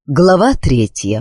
Глава 3.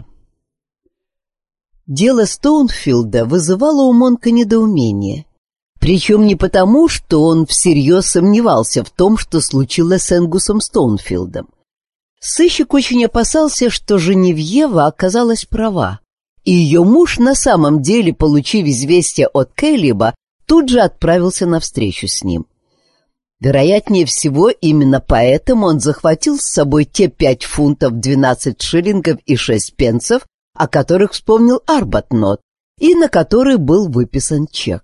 Дело Стоунфилда вызывало у Монка недоумение. Причем не потому, что он всерьез сомневался в том, что случилось с Энгусом Стоунфилдом. Сыщик очень опасался, что Женевьева оказалась права, и ее муж на самом деле, получив известие от Кэлиба, тут же отправился на встречу с ним. Вероятнее всего, именно поэтому он захватил с собой те 5 фунтов 12 шиллингов и 6 пенсов, о которых вспомнил Арбатнот, и на которые был выписан чек.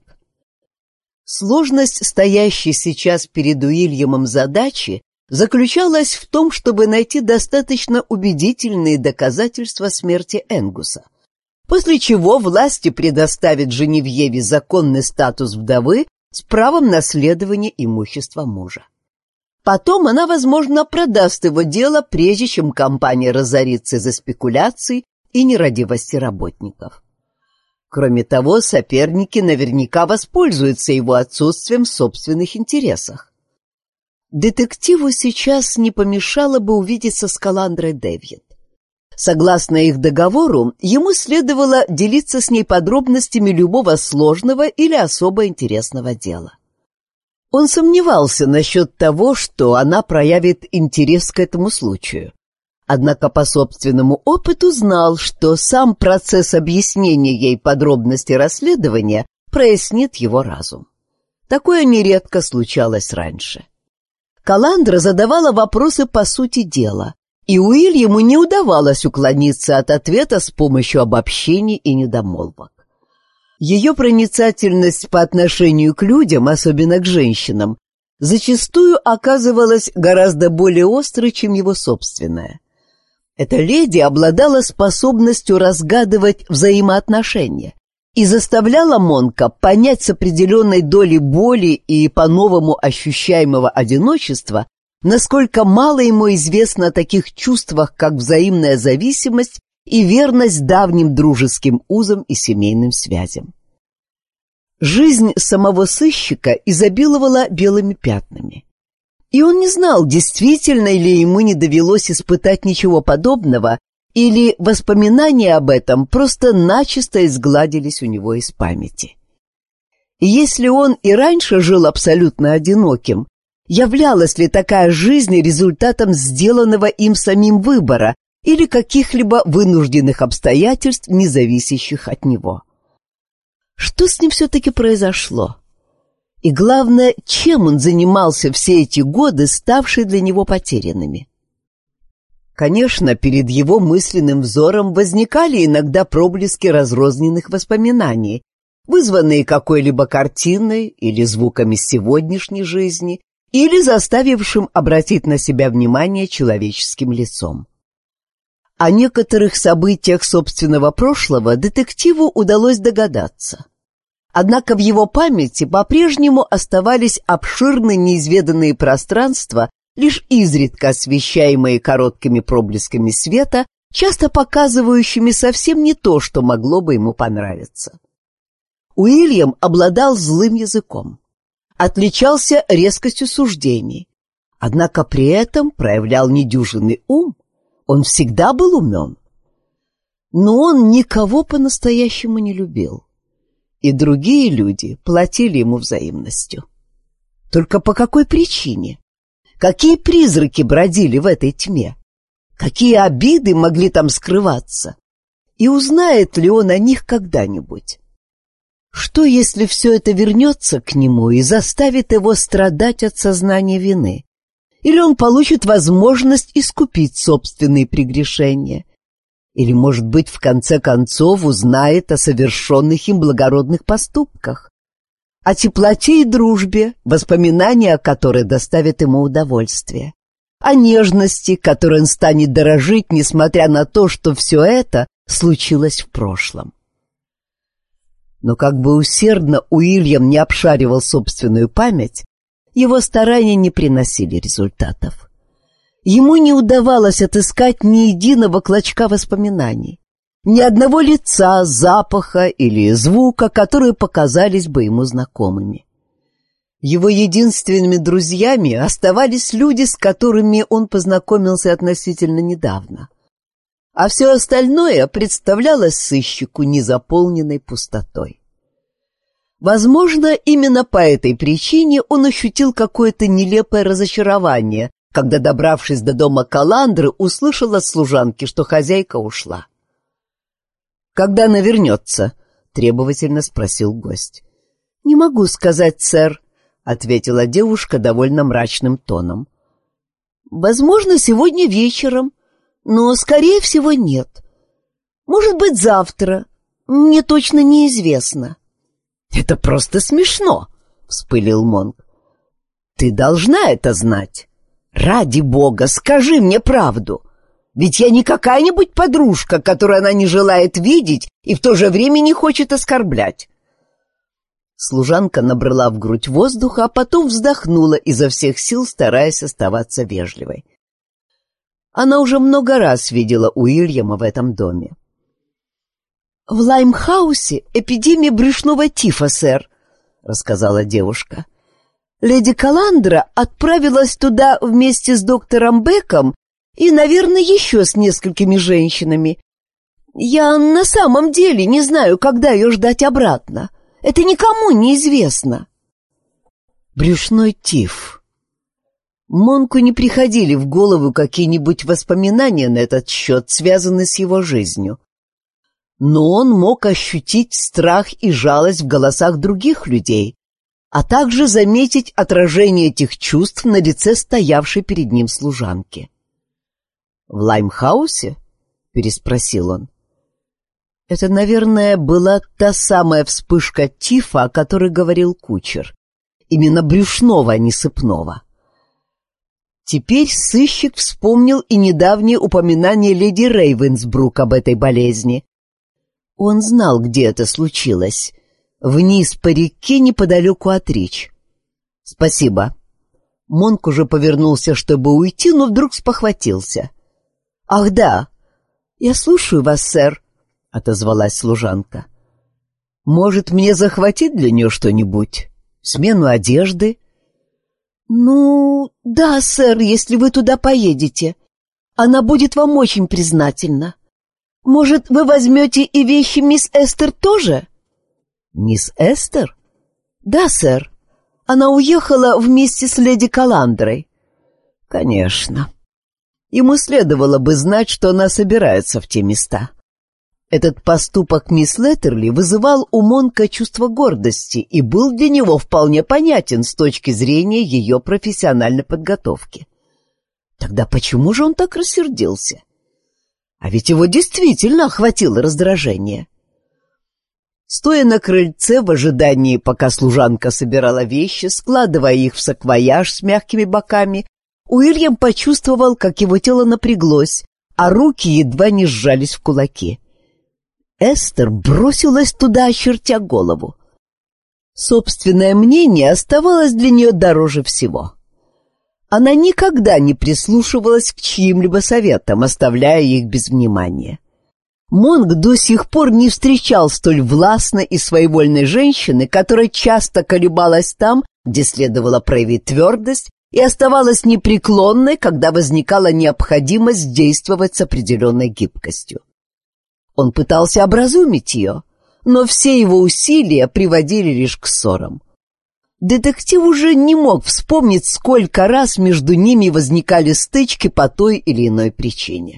Сложность, стоящей сейчас перед Уильямом задачи, заключалась в том, чтобы найти достаточно убедительные доказательства смерти Энгуса, после чего власти предоставят Женевьеве законный статус вдовы с правом наследования имущества мужа. Потом она, возможно, продаст его дело, прежде чем компания разорится из-за спекуляций и нерадивости работников. Кроме того, соперники наверняка воспользуются его отсутствием в собственных интересах. Детективу сейчас не помешало бы увидеться с Каландрой Дэвид. Согласно их договору, ему следовало делиться с ней подробностями любого сложного или особо интересного дела. Он сомневался насчет того, что она проявит интерес к этому случаю. Однако по собственному опыту знал, что сам процесс объяснения ей подробностей расследования прояснит его разум. Такое нередко случалось раньше. Каландра задавала вопросы по сути дела, и Уильяму не удавалось уклониться от ответа с помощью обобщений и недомолвок. Ее проницательность по отношению к людям, особенно к женщинам, зачастую оказывалась гораздо более острой, чем его собственная. Эта леди обладала способностью разгадывать взаимоотношения и заставляла Монка понять с определенной долей боли и по-новому ощущаемого одиночества, насколько мало ему известно о таких чувствах, как взаимная зависимость и верность давним дружеским узам и семейным связям. Жизнь самого сыщика изобиловала белыми пятнами. И он не знал, действительно ли ему не довелось испытать ничего подобного, или воспоминания об этом просто начисто изгладились у него из памяти. И если он и раньше жил абсолютно одиноким, являлась ли такая жизнь результатом сделанного им самим выбора или каких-либо вынужденных обстоятельств, не зависящих от него? Что с ним все-таки произошло? И главное, чем он занимался все эти годы, ставшие для него потерянными? Конечно, перед его мысленным взором возникали иногда проблески разрозненных воспоминаний, вызванные какой-либо картиной или звуками сегодняшней жизни, или заставившим обратить на себя внимание человеческим лицом. О некоторых событиях собственного прошлого детективу удалось догадаться. Однако в его памяти по-прежнему оставались обширные неизведанные пространства, лишь изредка освещаемые короткими проблесками света, часто показывающими совсем не то, что могло бы ему понравиться. Уильям обладал злым языком, отличался резкостью суждений, однако при этом проявлял недюжинный ум, он всегда был умен. Но он никого по-настоящему не любил, и другие люди платили ему взаимностью. Только по какой причине? Какие призраки бродили в этой тьме? Какие обиды могли там скрываться? И узнает ли он о них когда-нибудь? Что, если все это вернется к нему и заставит его страдать от сознания вины? Или он получит возможность искупить собственные прегрешения? Или, может быть, в конце концов узнает о совершенных им благородных поступках, о теплоте и дружбе, воспоминания о которой доставят ему удовольствие, о нежности, которой он станет дорожить, несмотря на то, что все это случилось в прошлом. Но как бы усердно Уильям не обшаривал собственную память, его старания не приносили результатов. Ему не удавалось отыскать ни единого клочка воспоминаний, ни одного лица, запаха или звука, которые показались бы ему знакомыми. Его единственными друзьями оставались люди, с которыми он познакомился относительно недавно. а все остальное представлялось сыщику незаполненной пустотой. Возможно, именно по этой причине он ощутил какое-то нелепое разочарование, когда, добравшись до дома Каландры, услышал от служанки, что хозяйка ушла. «Когда она вернется?» — требовательно спросил гость. «Не могу сказать, сэр», — ответила девушка довольно мрачным тоном. «Возможно, сегодня вечером, но, скорее всего, нет. Может быть, завтра. Мне точно неизвестно». «Это просто смешно», — вспылил Монк. «Ты должна это знать. Ради бога, скажи мне правду. Ведь я не какая-нибудь подружка, которую она не желает видеть и в то же время не хочет оскорблять». Служанка набрала в грудь воздуха, а потом вздохнула изо всех сил, стараясь оставаться вежливой. Она уже много раз видела Уильяма в этом доме. «В Лаймхаусе эпидемия брюшного тифа, сэр», — рассказала девушка. «Леди Каландра отправилась туда вместе с доктором Беком и, наверное, еще с несколькими женщинами. Я на самом деле не знаю, когда ее ждать обратно. Это никому не известно». Брюшной тиф. Монку не приходили в голову какие-нибудь воспоминания на этот счет, связанные с его жизнью. Но он мог ощутить страх и жалость в голосах других людей, а также заметить отражение этих чувств на лице стоявшей перед ним служанки. «В Лаймхаусе?» — переспросил он. Это, наверное, была та самая вспышка тифа, о которой говорил кучер. Именно брюшного, а не сыпного. Теперь сыщик вспомнил и недавнее упоминание леди Рейвенсбрук об этой болезни. Он знал, где это случилось. Вниз по реке неподалеку от Рич. «Спасибо». Монк уже повернулся, чтобы уйти, но вдруг спохватился. «Ах да, я слушаю вас, сэр», — отозвалась служанка. «Может, мне захватить для нее что-нибудь? Смену одежды?» «Ну, да, сэр, если вы туда поедете. Она будет вам очень признательна. Может, вы возьмете и вещи мисс Эстер тоже?» «Мисс Эстер?» «Да, сэр. Она уехала вместе с леди Каландрой». «Конечно. Ему следовало бы знать, что она собирается в те места». Этот поступок мисс Леттерли вызывал у Монка чувство гордости и был для него вполне понятен с точки зрения ее профессиональной подготовки. Тогда почему же он так рассердился? А ведь его действительно охватило раздражение. Стоя на крыльце в ожидании, пока служанка собирала вещи, складывая их в саквояж с мягкими боками, Уильям почувствовал, как его тело напряглось, а руки едва не сжались в кулаки. Эстер бросилась туда, очертя голову. Собственное мнение оставалось для нее дороже всего. Она никогда не прислушивалась к чьим-либо советам, оставляя их без внимания. Монк до сих пор не встречал столь властной и своевольной женщины, которая часто колебалась там, где следовало проявить твердость, и оставалась непреклонной, когда возникала необходимость действовать с определенной гибкостью. Он пытался образумить ее, но все его усилия приводили лишь к ссорам. Детектив уже не мог вспомнить, сколько раз между ними возникали стычки по той или иной причине.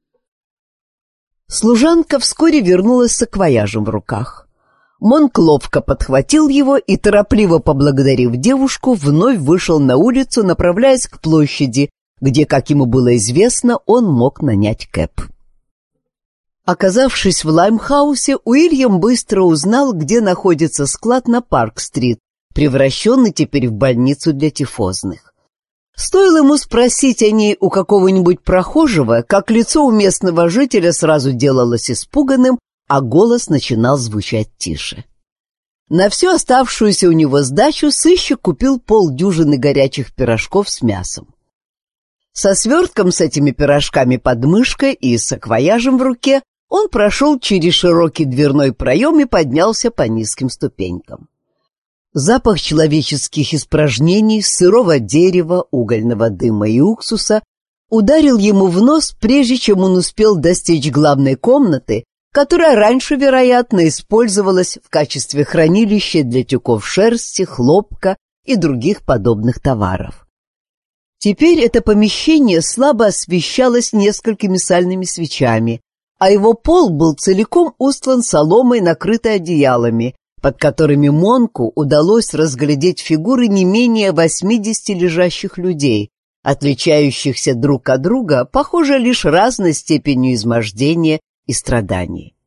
Служанка вскоре вернулась с саквояжем в руках. Монк ловко подхватил его и, торопливо поблагодарив девушку, вновь вышел на улицу, направляясь к площади, где, как ему было известно, он мог нанять кэб. Оказавшись в Лаймхаусе, Уильям быстро узнал, где находится склад на Парк-стрит, превращенный теперь в больницу для тифозных. Стоило ему спросить о ней у какого-нибудь прохожего, как лицо у местного жителя сразу делалось испуганным, а голос начинал звучать тише. На всю оставшуюся у него сдачу сыщик купил полдюжины горячих пирожков с мясом. Со свертком с этими пирожками под мышкой и саквояжем в руке он прошел через широкий дверной проем и поднялся по низким ступенькам. Запах человеческих испражнений, сырого дерева, угольного дыма и уксуса ударил ему в нос, прежде чем он успел достичь главной комнаты, которая раньше, вероятно, использовалась в качестве хранилища для тюков шерсти, хлопка и других подобных товаров. Теперь это помещение слабо освещалось несколькими сальными свечами, а его пол был целиком устлан соломой, накрытой одеялами, под которыми Монку удалось разглядеть фигуры не менее 80 лежащих людей, отличающихся друг от друга, похоже, лишь разной степенью измождения и страданий.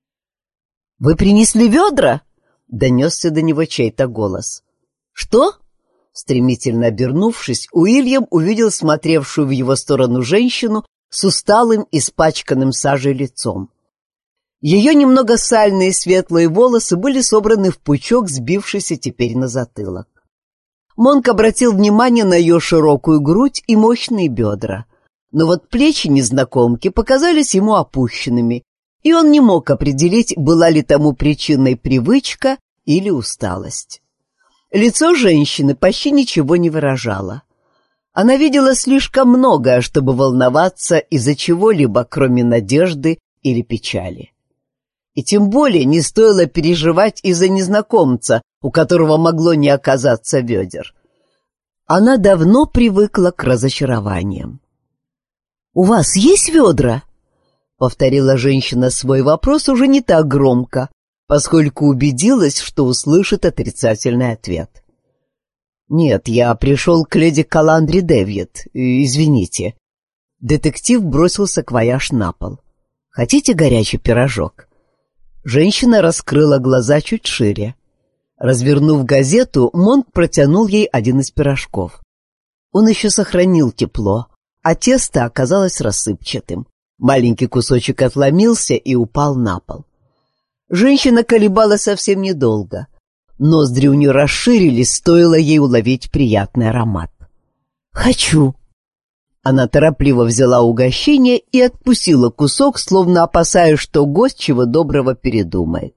«Вы принесли ведра?» — донесся до него чей-то голос. «Что?» Стремительно обернувшись, Уильям увидел смотревшую в его сторону женщину с усталым, испачканным сажей лицом. Ее немного сальные светлые волосы были собраны в пучок, сбившийся теперь на затылок. Монк обратил внимание на ее широкую грудь и мощные бедра, но вот плечи незнакомки показались ему опущенными, и он не мог определить, была ли тому причиной привычка или усталость. Лицо женщины почти ничего не выражало. Она видела слишком многое, чтобы волноваться из-за чего-либо, кроме надежды или печали. И тем более не стоило переживать из-за незнакомца, у которого могло не оказаться ведер. Она давно привыкла к разочарованиям. «У вас есть ведра?» — повторила женщина свой вопрос уже не так громко, поскольку убедилась, что услышит отрицательный ответ. «Нет, я пришел к леди Каландре Дэвид. Извините». Детектив бросил саквояж на пол. «Хотите горячий пирожок?» Женщина раскрыла глаза чуть шире. Развернув газету, Монк протянул ей один из пирожков. Он еще сохранил тепло, а тесто оказалось рассыпчатым. Маленький кусочек отломился и упал на пол. Женщина колебалась совсем недолго. Ноздри у нее расширились, стоило ей уловить приятный аромат. «Хочу!» Она торопливо взяла угощение и откусила кусок, словно опасаясь, что гость чего доброго передумает.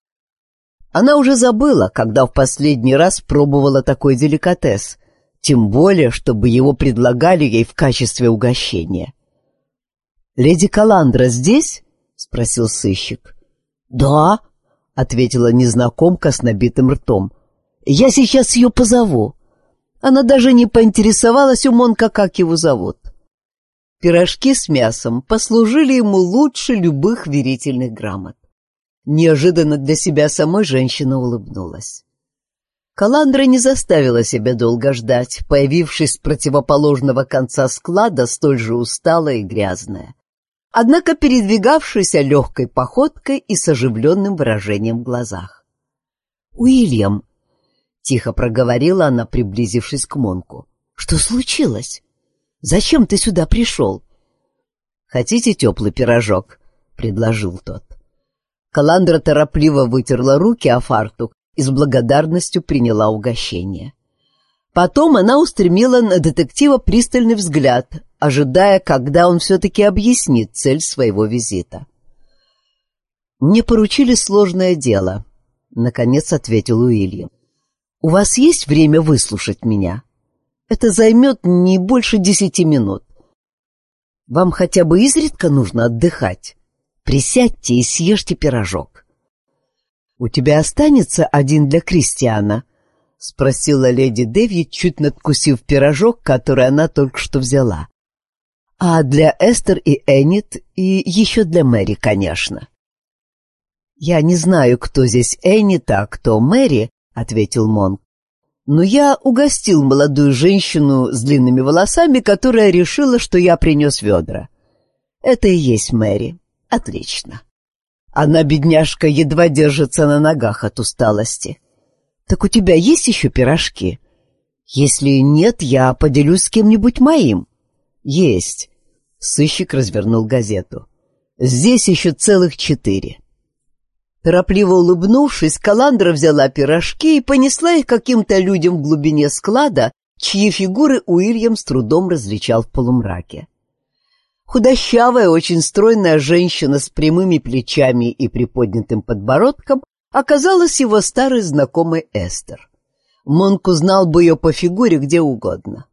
Она уже забыла, когда в последний раз пробовала такой деликатес, тем более, чтобы его предлагали ей в качестве угощения. «Леди Каландра здесь?» — спросил сыщик. «Да», — ответила незнакомка с набитым ртом. «Я сейчас ее позову». Она даже не поинтересовалась у Монка, как его зовут. Пирожки с мясом послужили ему лучше любых верительных грамот. Неожиданно для себя самой женщина улыбнулась. Каландра не заставила себя долго ждать, появившись с противоположного конца склада, столь же усталая и грязная, однако передвигавшаяся легкой походкой и с оживленным выражением в глазах. «Уильям», — тихо проговорила она, приблизившись к Монку, — «что случилось? Зачем ты сюда пришел?» «Хотите теплый пирожок?» — предложил тот. Каландра торопливо вытерла руки о фартук и с благодарностью приняла угощение. Потом она устремила на детектива пристальный взгляд, ожидая, когда он все-таки объяснит цель своего визита. «Мне поручили сложное дело», — наконец ответил Уильям. «У вас есть время выслушать меня? Это займет не больше 10 минут. Вам хотя бы изредка нужно отдыхать. Присядьте и съешьте пирожок». «У тебя останется один для Кристиана?» — спросила леди Дэвид, чуть надкусив пирожок, который она только что взяла. «А для Эстер и Эннет, и еще для Мэри, конечно». «Я не знаю, кто здесь Эннет, а кто Мэри», — ответил Монк. «Но я угостил молодую женщину с длинными волосами, которая решила, что я принес ведра. Это и есть Мэри. Отлично. Она, бедняжка, едва держится на ногах от усталости. Так у тебя есть еще пирожки? Если нет, я поделюсь с кем-нибудь моим». «Есть». Сыщик развернул газету. «Здесь еще целых 4». Торопливо улыбнувшись, Каландра взяла пирожки и понесла их каким-то людям в глубине склада, чьи фигуры Уильям с трудом различал в полумраке. Худощавая, очень стройная женщина с прямыми плечами и приподнятым подбородком оказалась его старой знакомой Эстер. Монк узнал бы ее по фигуре где угодно.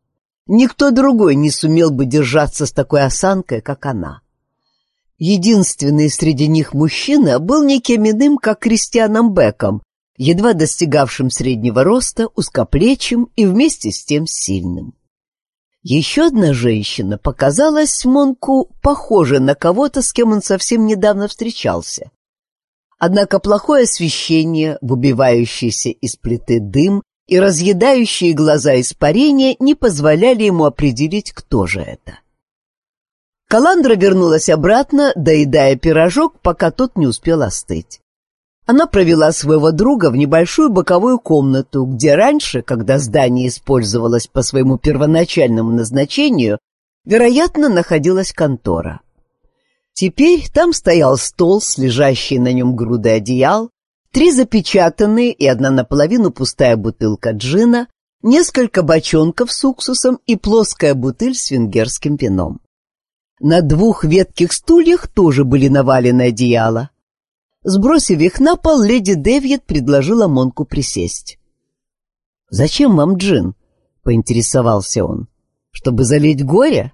Никто другой не сумел бы держаться с такой осанкой, как она. Единственный среди них мужчина был никем иным, как Кристианом Беком, едва достигавшим среднего роста, узкоплечим и вместе с тем сильным. Еще одна женщина показалась Монку похожей на кого-то, с кем он совсем недавно встречался. Однако плохое освещение, выбивающийся из плиты дым и разъедающие глаза испарения не позволяли ему определить, кто же это. Каландра вернулась обратно, доедая пирожок, пока тот не успел остыть. Она провела своего друга в небольшую боковую комнату, где раньше, когда здание использовалось по своему первоначальному назначению, вероятно, находилась контора. Теперь там стоял стол с лежащей на нем грудой одеял, 3 запечатанные и 1 наполовину пустая бутылка джина, несколько бочонков с уксусом и плоская бутыль с венгерским вином. На 2 ветких стульях тоже были навалены одеяла. Сбросив их на пол, леди Дэвид предложила Монку присесть. «Зачем вам джин?» — поинтересовался он. «Чтобы залить горе?»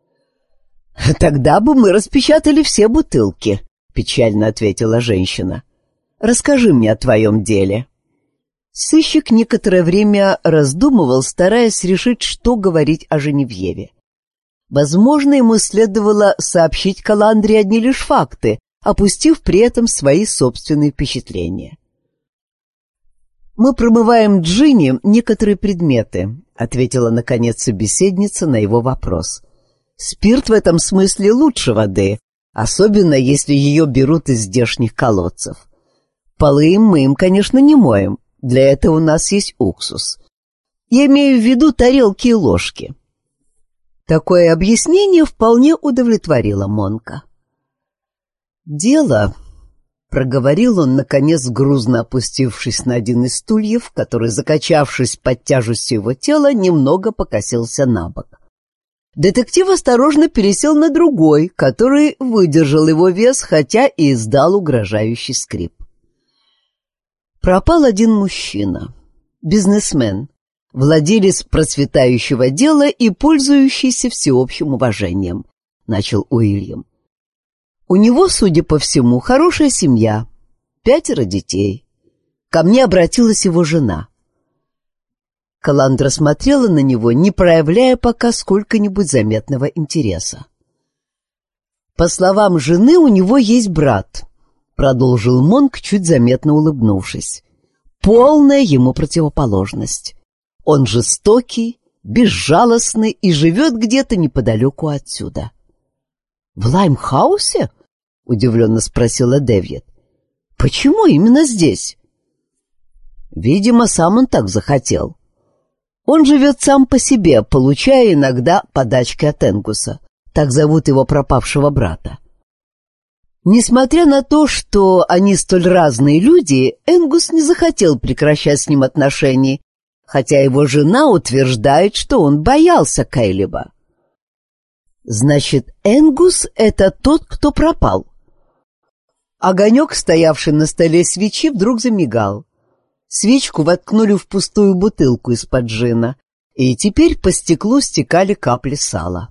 «Тогда бы мы распечатали все бутылки», — печально ответила женщина. «Расскажи мне о твоем деле». Сыщик некоторое время раздумывал, стараясь решить, что говорить о Женевьеве. Возможно, ему следовало сообщить Каландре одни лишь факты, опустив при этом свои собственные впечатления. «Мы промываем джинни некоторые предметы», — ответила наконец собеседница на его вопрос. «Спирт в этом смысле лучше воды, особенно если ее берут из здешних колодцев. Полы мы им, конечно, не моем, для этого у нас есть уксус. Я имею в виду тарелки и ложки». Такое объяснение вполне удовлетворило Монка. «Дело», — проговорил он, наконец грузно опустившись на один из стульев, который, закачавшись под тяжестью его тела, немного покосился на бок. Детектив осторожно пересел на другой, который выдержал его вес, хотя и издал угрожающий скрип. Пропал один мужчина, бизнесмен, владелец процветающего дела и пользующийся всеобщим уважением, начал Уильям. У него, судя по всему, хорошая семья, 5 детей. Ко мне обратилась его жена. Каландра смотрела на него, не проявляя пока сколько-нибудь заметного интереса. «По словам жены, у него есть брат», — продолжил Монк, чуть заметно улыбнувшись. «Полная ему противоположность. Он жестокий, безжалостный и живет где-то неподалеку отсюда». «В Лаймхаусе?» — удивленно спросила Дэвид. «Почему именно здесь?» «Видимо, сам он так захотел. Он живет сам по себе, получая иногда подачки от Энгуса. Так зовут его пропавшего брата. Несмотря на то, что они столь разные люди, Энгус не захотел прекращать с ним отношений, хотя его жена утверждает, что он боялся Кейлиба». «Значит, Энгус — это тот, кто пропал?» Огонек, стоявший на столе свечи, вдруг замигал. Свечку воткнули в пустую бутылку из-под джина, и теперь по стеклу стекали капли сала.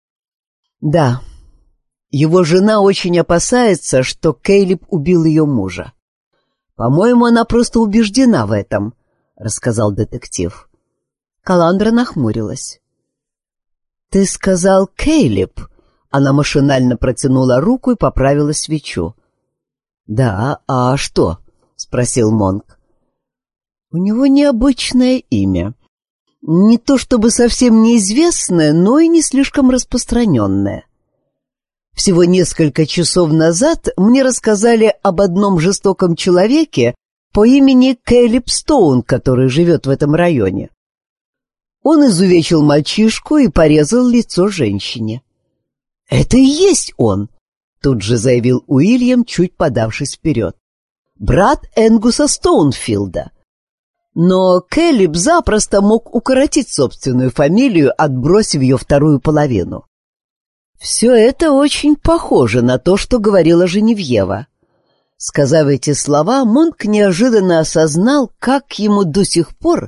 «Да, его жена очень опасается, что Кейлиб убил ее мужа. По-моему, она просто убеждена в этом», — рассказал детектив. Каландра нахмурилась. «Ты сказал Кейлиб?» Она машинально протянула руку и поправила свечу. «Да, а что?» — спросил Монк. «У него необычное имя. Не то чтобы совсем неизвестное, но и не слишком распространенное. Всего несколько часов назад мне рассказали об одном жестоком человеке по имени Кейлиб Стоун, который живет в этом районе. Он изувечил мальчишку и порезал лицо женщине». «Это и есть он!» — тут же заявил Уильям, чуть подавшись вперед. «Брат Энгуса Стоунфилда. Но Кейлиб запросто мог укоротить собственную фамилию, отбросив ее вторую половину. Все это очень похоже на то, что говорила Женевьева». Сказав эти слова, Монк неожиданно осознал, как ему до сих пор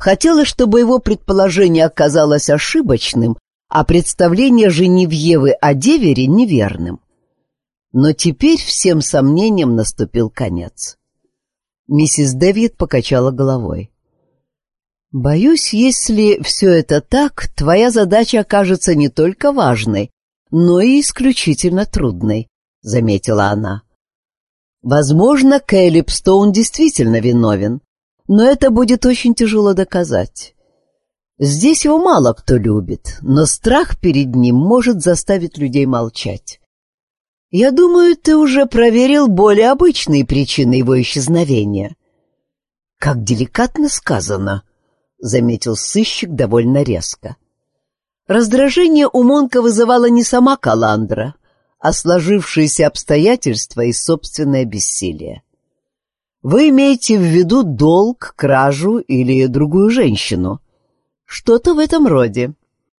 Хотела, чтобы его предположение оказалось ошибочным, а представление Женевьевы о девере неверным. Но теперь всем сомнениям наступил конец. Миссис Дэвид покачала головой. «Боюсь, если все это так, твоя задача окажется не только важной, но и исключительно трудной», — заметила она. «Возможно, Кэлеб Стоун действительно виновен, но это будет очень тяжело доказать. Здесь его мало кто любит, но страх перед ним может заставить людей молчать. Я думаю, ты уже проверил более обычные причины его исчезновения». «Как деликатно сказано», — заметил сыщик довольно резко. Раздражение у Монка вызывала не сама Каландра, а сложившиеся обстоятельства и собственное бессилие. «Вы имеете в виду долг, кражу или другую женщину?» «Что-то в этом роде».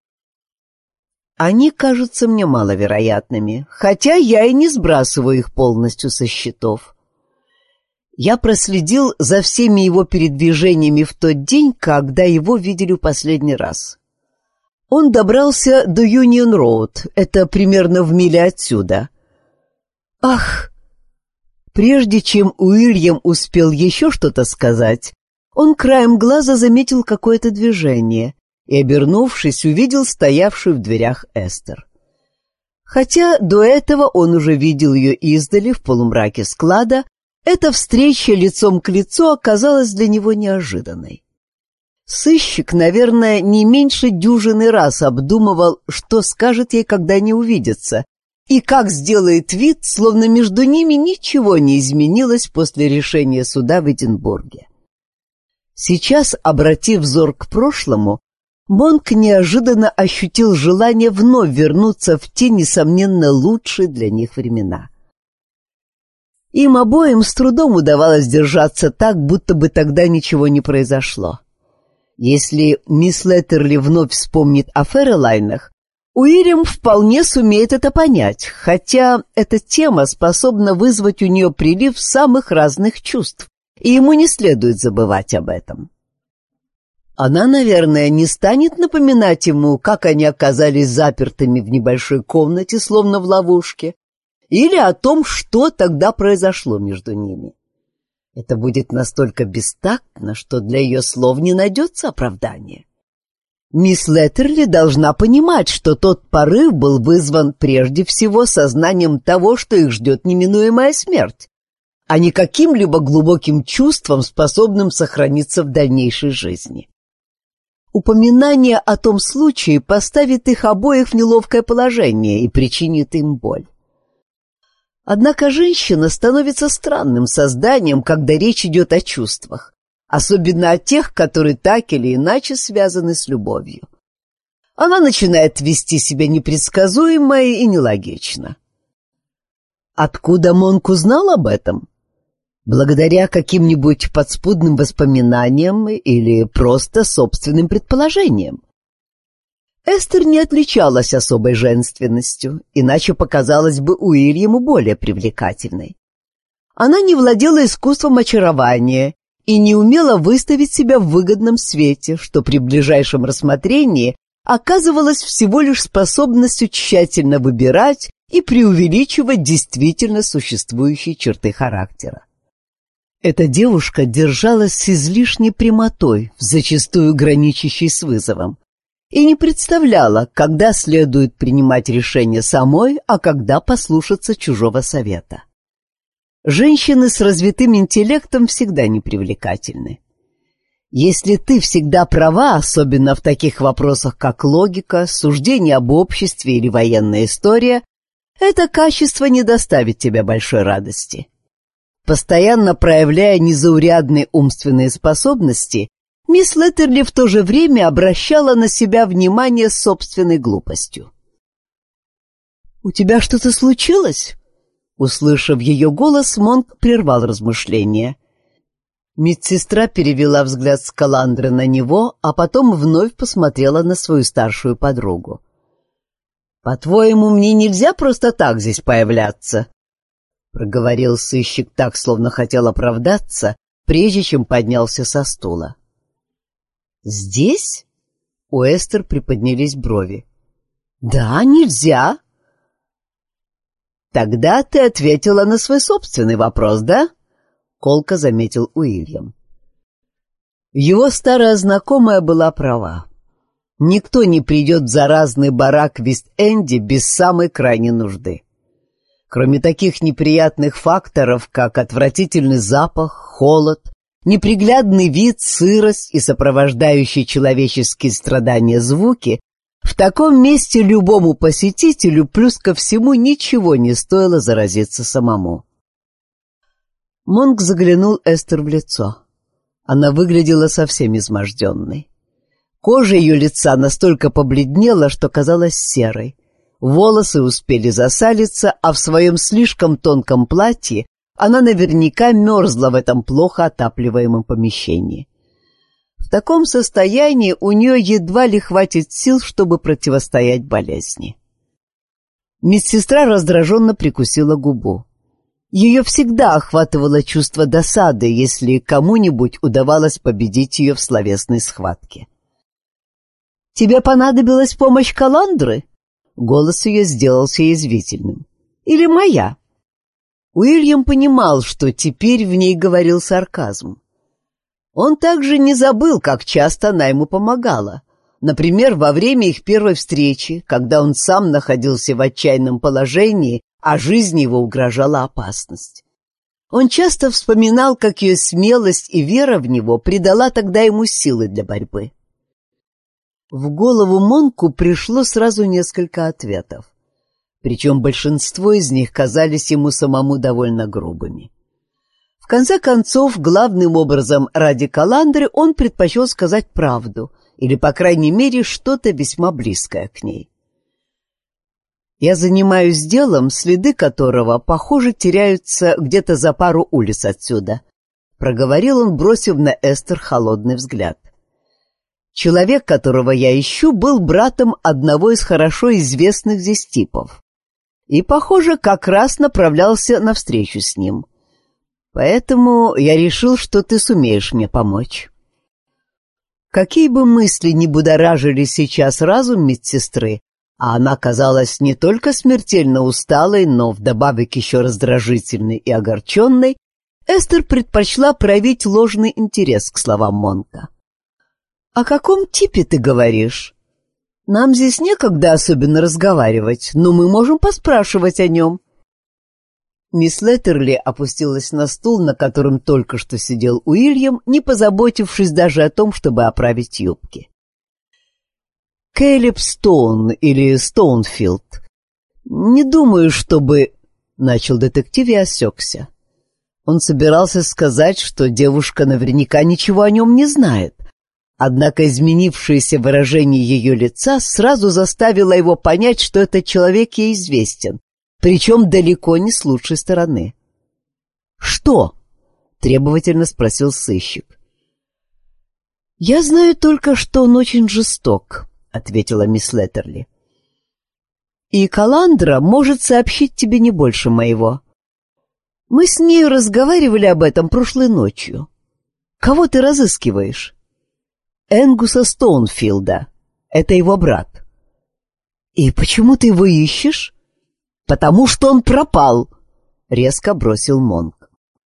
«Они кажутся мне маловероятными, хотя я и не сбрасываю их полностью со счетов. Я проследил за всеми его передвижениями в тот день, когда его видели в последний раз. Он добрался до Юнион-Роуд, это примерно в миле отсюда». «Ах!» Прежде чем Уильям успел еще что-то сказать, он краем глаза заметил какое-то движение и, обернувшись, увидел стоявшую в дверях Эстер. Хотя до этого он уже видел ее издали в полумраке склада, эта встреча лицом к лицу оказалась для него неожиданной. Сыщик, наверное, не меньше дюжины раз обдумывал, что скажет ей, когда они увидятся, и как сделает вид, словно между ними ничего не изменилось после решения суда в Эдинбурге. Сейчас, обратив взор к прошлому, Монк неожиданно ощутил желание вновь вернуться в те, несомненно, лучшие для них времена. Им обоим с трудом удавалось держаться так, будто бы тогда ничего не произошло. Если мисс Леттерли вновь вспомнит о Феррелайнах, Уильям вполне сумеет это понять, хотя эта тема способна вызвать у нее прилив самых разных чувств, и ему не следует забывать об этом. Она, наверное, не станет напоминать ему, как они оказались запертыми в небольшой комнате, словно в ловушке, или о том, что тогда произошло между ними. Это будет настолько бестактно, что для ее слов не найдется оправдания. Мисс Леттерли должна понимать, что тот порыв был вызван прежде всего сознанием того, что их ждет неминуемая смерть, а не каким-либо глубоким чувством, способным сохраниться в дальнейшей жизни. Упоминание о том случае поставит их обоих в неловкое положение и причинит им боль. Однако женщина становится странным созданием, когда речь идет о чувствах, особенно о тех, которые так или иначе связаны с любовью. Она начинает вести себя непредсказуемо и нелогично. Откуда Монк узнал об этом? Благодаря каким-нибудь подспудным воспоминаниям или просто собственным предположениям? Эстер не отличалась особой женственностью, иначе показалась бы Уильяму более привлекательной. Она не владела искусством очарования и не умела выставить себя в выгодном свете, что при ближайшем рассмотрении оказывалось всего лишь способностью тщательно выбирать и преувеличивать действительно существующие черты характера. Эта девушка держалась с излишней прямотой, зачастую граничащей с вызовом, и не представляла, когда следует принимать решение самой, а когда послушаться чужого совета. Женщины с развитым интеллектом всегда непривлекательны. Если ты всегда права, особенно в таких вопросах, как логика, суждение об обществе или военная история, это качество не доставит тебе большой радости. Постоянно проявляя незаурядные умственные способности, мисс Леттерли в то же время обращала на себя внимание собственной глупостью. «У тебя что-то случилось?» Услышав ее голос, Монк прервал размышления. Медсестра перевела взгляд с Каландры на него, а потом вновь посмотрела на свою старшую подругу. «По-твоему, мне нельзя просто так здесь появляться?» — проговорил сыщик так, словно хотел оправдаться, прежде чем поднялся со стула. «Здесь?» — у Эстер приподнялись брови. «Да, нельзя». «Тогда ты ответила на свой собственный вопрос, да?» — колко заметил Уильям. Его старая знакомая была права. Никто не придет в заразный барак в Ист-Энде без самой крайней нужды. Кроме таких неприятных факторов, как отвратительный запах, холод, неприглядный вид, сырость и сопровождающие человеческие страдания звуки, в таком месте любому посетителю плюс ко всему ничего не стоило заразиться самому. Монк заглянул Эстер в лицо. Она выглядела совсем изможденной. Кожа ее лица настолько побледнела, что казалась серой. Волосы успели засалиться, а в своем слишком тонком платье она наверняка мерзла в этом плохо отапливаемом помещении. В таком состоянии у нее едва ли хватит сил, чтобы противостоять болезни. Медсестра раздраженно прикусила губу. Ее всегда охватывало чувство досады, если кому-нибудь удавалось победить ее в словесной схватке. «Тебе понадобилась помощь Каландры?» Голос ее сделался язвительным. «Или моя?» Уильям понимал, что теперь в ней говорил сарказм. Он также не забыл, как часто она ему помогала. Например, во время их первой встречи, когда он сам находился в отчаянном положении, а жизни его угрожала опасность. Он часто вспоминал, как ее смелость и вера в него придала тогда ему силы для борьбы. В голову Монку пришло сразу несколько ответов. Причем большинство из них казались ему самому довольно грубыми. В конце концов, главным образом ради Каландры он предпочел сказать правду, или, по крайней мере, что-то весьма близкое к ней. «Я занимаюсь делом, следы которого, похоже, теряются где-то за пару улиц отсюда», — проговорил он, бросив на Эстер холодный взгляд. «Человек, которого я ищу, был братом одного из хорошо известных здесь типов. И, похоже, как раз направлялся навстречу с ним. Поэтому я решил, что ты сумеешь мне помочь». Какие бы мысли ни будоражили сейчас разум медсестры, а она казалась не только смертельно усталой, но вдобавок еще раздражительной и огорченной, Эстер предпочла проявить ложный интерес к словам Монка. «О каком типе ты говоришь? Нам здесь некогда особенно разговаривать, но мы можем поспрашивать о нем». Мисс Леттерли опустилась на стул, на котором только что сидел Уильям, не позаботившись даже о том, чтобы оправить юбки. «Кэлеб Стоун или Стоунфилд. Не думаю, чтобы...» — начал детектив и осекся. Он собирался сказать, что девушка наверняка ничего о нем не знает, однако изменившееся выражение ее лица сразу заставило его понять, что этот человек ей известен, причем далеко не с лучшей стороны. «Что?» — требовательно спросил сыщик. «Я знаю только, что он очень жесток», — ответила мисс Леттерли. «И Каландра может сообщить тебе не больше моего. Мы с нею разговаривали об этом прошлой ночью. Кого ты разыскиваешь?» «Энгуса Стоунфилда. Это его брат». «И почему ты его ищешь?» «Потому что он пропал», — резко бросил Монк.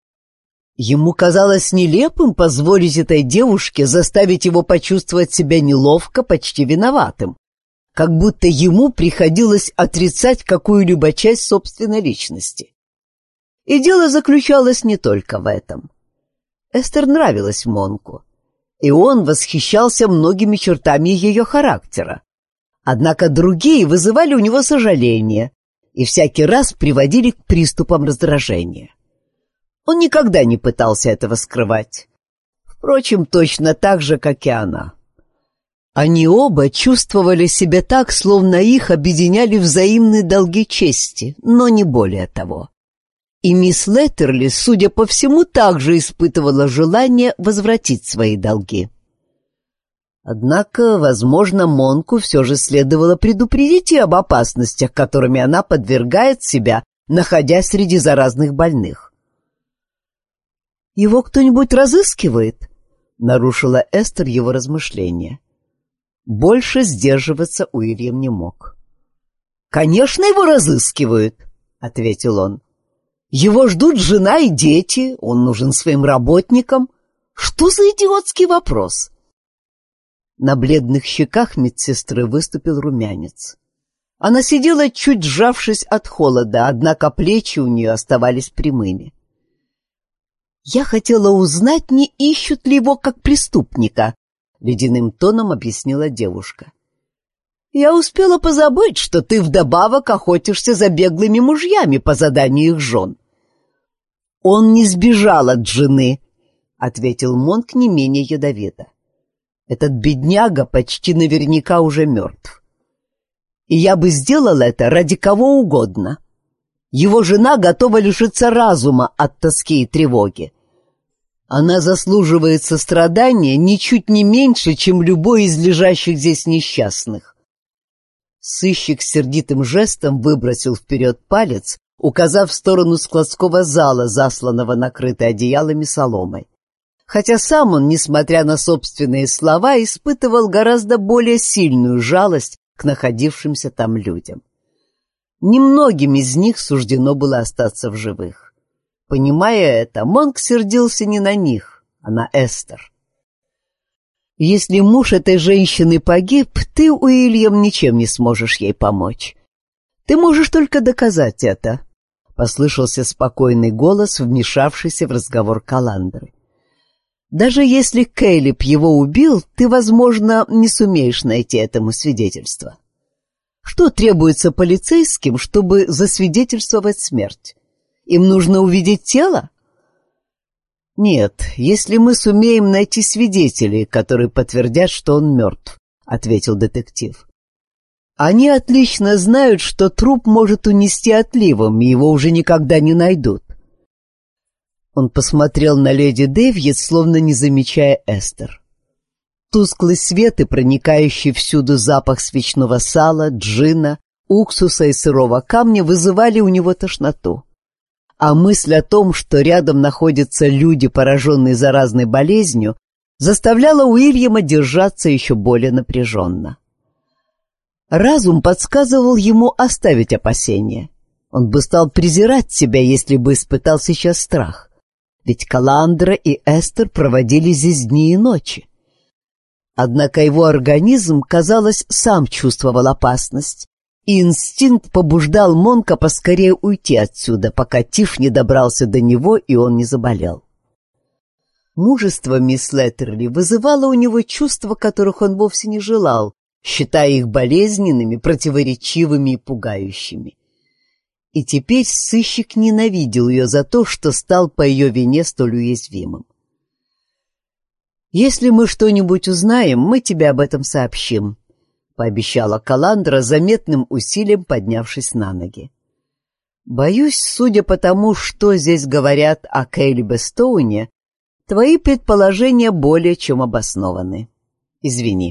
Ему казалось нелепым позволить этой девушке заставить его почувствовать себя неловко, почти виноватым, как будто ему приходилось отрицать какую-либо часть собственной личности. И дело заключалось не только в этом. Эстер нравилась Монку, и он восхищался многими чертами ее характера. Однако другие вызывали у него сожаление и всякий раз приводили к приступам раздражения. Он никогда не пытался этого скрывать. Впрочем, точно так же, как и она. Они оба чувствовали себя так, словно их объединяли взаимные долги чести, но не более того. И мисс Леттерли, судя по всему, также испытывала желание возвратить свои долги. Однако, возможно, Монку все же следовало предупредить и об опасностях, которыми она подвергает себя, находясь среди заразных больных. «Его кто-нибудь разыскивает?» Нарушила Эстер его размышления. Больше сдерживаться Уильям не мог. «Конечно, его разыскивают», — ответил он. «Его ждут жена и дети, он нужен своим работникам. Что за идиотский вопрос?» На бледных щеках медсестры выступил румянец. Она сидела, чуть сжавшись от холода, однако плечи у нее оставались прямыми. «Я хотела узнать, не ищут ли его как преступника», — ледяным тоном объяснила девушка. «Я успела позабыть, что ты вдобавок охотишься за беглыми мужьями по заданию их жен». «Он не сбежал от жены», — ответил Монк не менее ядовито. «Этот бедняга почти наверняка уже мертв. И я бы сделал это ради кого угодно. Его жена готова лишиться разума от тоски и тревоги. Она заслуживает сострадания ничуть не меньше, чем любой из лежащих здесь несчастных». Сыщик сердитым жестом выбросил вперед палец, указав в сторону складского зала, засланного накрытой одеялами соломой. Хотя сам он, несмотря на собственные слова, испытывал гораздо более сильную жалость к находившимся там людям. Немногим из них суждено было остаться в живых. Понимая это, Монк сердился не на них, а на Эстер. «Если муж этой женщины погиб, ты, Уильям, ничем не сможешь ей помочь. Ты можешь только доказать это», — послышался спокойный голос, вмешавшийся в разговор Каландры. «Даже если Кэлеб его убил, ты, возможно, не сумеешь найти этому свидетельства. Что требуется полицейским, чтобы засвидетельствовать смерть? Им нужно увидеть тело? Нет, если мы сумеем найти свидетелей, которые подтвердят, что он мертв», — ответил детектив. «Они отлично знают, что труп может унести отливом, и его уже никогда не найдут». Он посмотрел на леди Дэвид, словно не замечая Эстер. Тусклый свет и проникающий всюду запах свечного сала, джина, уксуса и сырого камня вызывали у него тошноту. А мысль о том, что рядом находятся люди, пораженные заразной болезнью, заставляла Уильяма держаться еще более напряженно. Разум подсказывал ему оставить опасения. Он бы стал презирать себя, если бы испытал сейчас страх. Ведь Каландра и Эстер проводили здесь дни и ночи. Однако его организм, казалось, сам чувствовал опасность, и инстинкт побуждал Монка поскорее уйти отсюда, пока тиф не добрался до него и он не заболел. Мужество мисс Леттерли вызывало у него чувства, которых он вовсе не желал, считая их болезненными, противоречивыми и пугающими. И теперь сыщик ненавидел ее за то, что стал по ее вине столь уязвимым. «Если мы что-нибудь узнаем, мы тебе об этом сообщим», — пообещала Каландра, заметным усилием поднявшись на ноги. «Боюсь, судя по тому, что здесь говорят о Кэлебе Стоуне, твои предположения более чем обоснованы. Извини».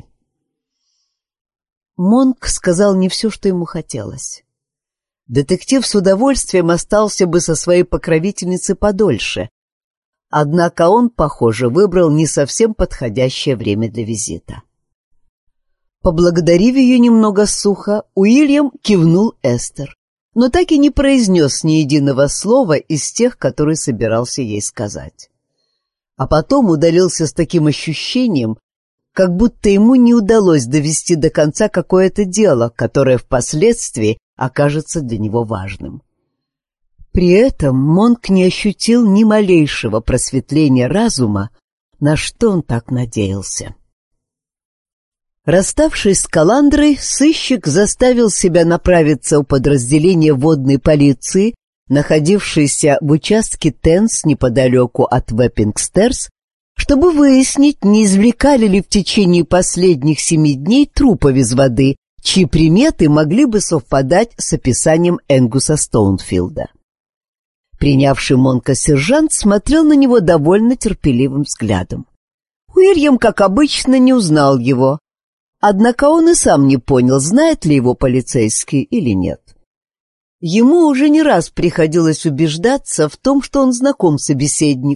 Монк сказал не все, что ему хотелось. Детектив с удовольствием остался бы со своей покровительницей подольше, однако он, похоже, выбрал не совсем подходящее время для визита. Поблагодарив ее немного сухо, Уильям кивнул Эстер, но так и не произнес ни единого слова из тех, которые собирался ей сказать. А потом удалился с таким ощущением, как будто ему не удалось довести до конца какое-то дело, которое впоследствии окажется для него важным. При этом Монк не ощутил ни малейшего просветления разума, на что он так надеялся. Расставшись с Каландрой, сыщик заставил себя направиться у подразделения водной полиции, находившейся в участке Тенс неподалеку от Веппингстерс, чтобы выяснить, не извлекали ли в течение последних 7 дней трупов из воды, чьи приметы могли бы совпадать с описанием Энгуса Стоунфилда. Принявший Монка сержант смотрел на него довольно терпеливым взглядом. Уильям, как обычно, не узнал его, однако он и сам не понял, знает ли его полицейский или нет. Ему уже не раз приходилось убеждаться в том, что он знаком собеседнику,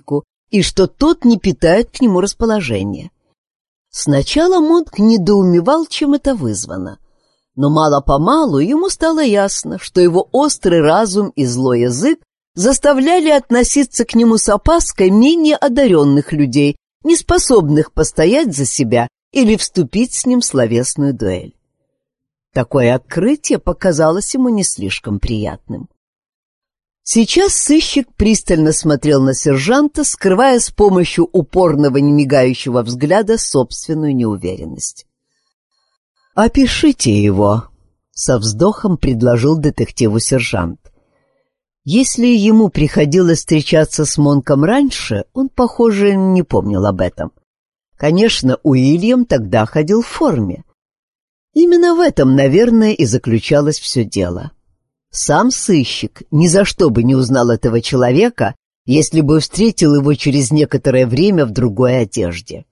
и что тот не питает к нему расположения. Сначала Монк недоумевал, чем это вызвано, но мало-помалу ему стало ясно, что его острый разум и злой язык заставляли относиться к нему с опаской менее одаренных людей, не способных постоять за себя или вступить с ним в словесную дуэль. Такое открытие показалось ему не слишком приятным. Сейчас сыщик пристально смотрел на сержанта, скрывая с помощью упорного немигающего взгляда собственную неуверенность. «Опишите его», — со вздохом предложил детективу сержант. Если ему приходилось встречаться с Монком раньше, он, похоже, не помнил об этом. Конечно, Уильям тогда ходил в форме. Именно в этом, наверное, и заключалось все дело. Сам сыщик ни за что бы не узнал этого человека, если бы встретил его через некоторое время в другой одежде.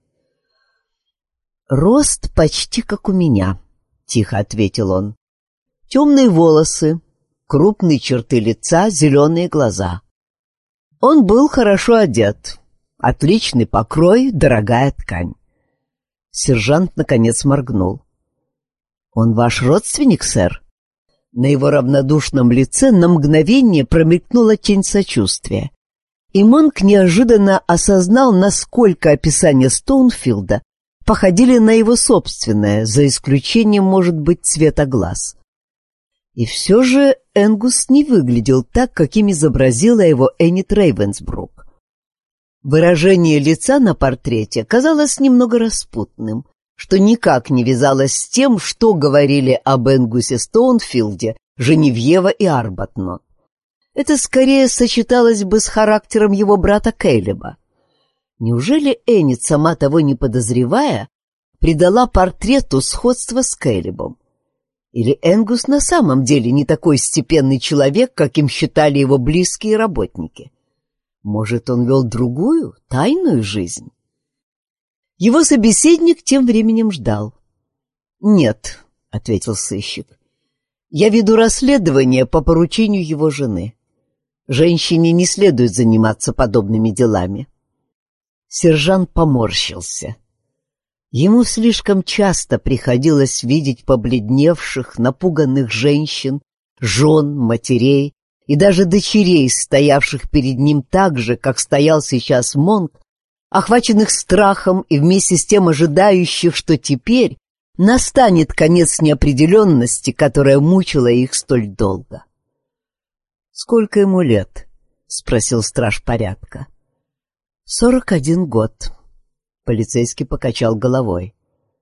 «Рост почти как у меня», — тихо ответил он. «Темные волосы, крупные черты лица, зеленые глаза. Он был хорошо одет, отличный покрой, дорогая ткань». Сержант наконец моргнул. «Он ваш родственник, сэр?» На его равнодушном лице на мгновение промелькнула тень сочувствия, и Монк неожиданно осознал, насколько описания Стоунфилда походили на его собственное, за исключением, может быть, цвета глаз. И все же Энгус не выглядел так, каким изобразила его Энит Рейвенсбрук. Выражение лица на портрете казалось немного распутным, что никак не вязалось с тем, что говорили об Энгусе Стоунфилде Женевьева и Арбатнот. Это скорее сочеталось бы с характером его брата Кэлеба. Неужели Энит, сама того не подозревая, придала портрету сходство с Кэлебом? Или Энгус на самом деле не такой степенный человек, каким считали его близкие работники? Может, он вел другую, тайную жизнь? Его собеседник тем временем ждал. «Нет», — ответил сыщик, — «я веду расследование по поручению его жены. Женщине не следует заниматься подобными делами». Сержант поморщился. Ему слишком часто приходилось видеть побледневших, напуганных женщин, жен, матерей и даже дочерей, стоявших перед ним так же, как стоял сейчас Монк, охваченных страхом и вместе с тем ожидающих, что теперь настанет конец неопределенности, которая мучила их столь долго. «Сколько ему лет?» — спросил страж порядка. 41 год. Полицейский покачал головой.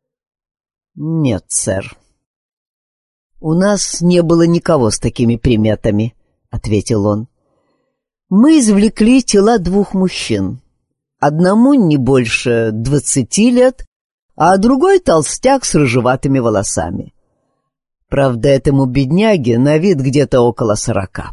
«Нет, сэр». «У нас не было никого с такими приметами», — ответил он. «Мы извлекли тела 2 мужчин. Одному не больше 20 лет, а другой толстяк с рыжеватыми волосами. Правда, этому бедняге на вид где-то около 40.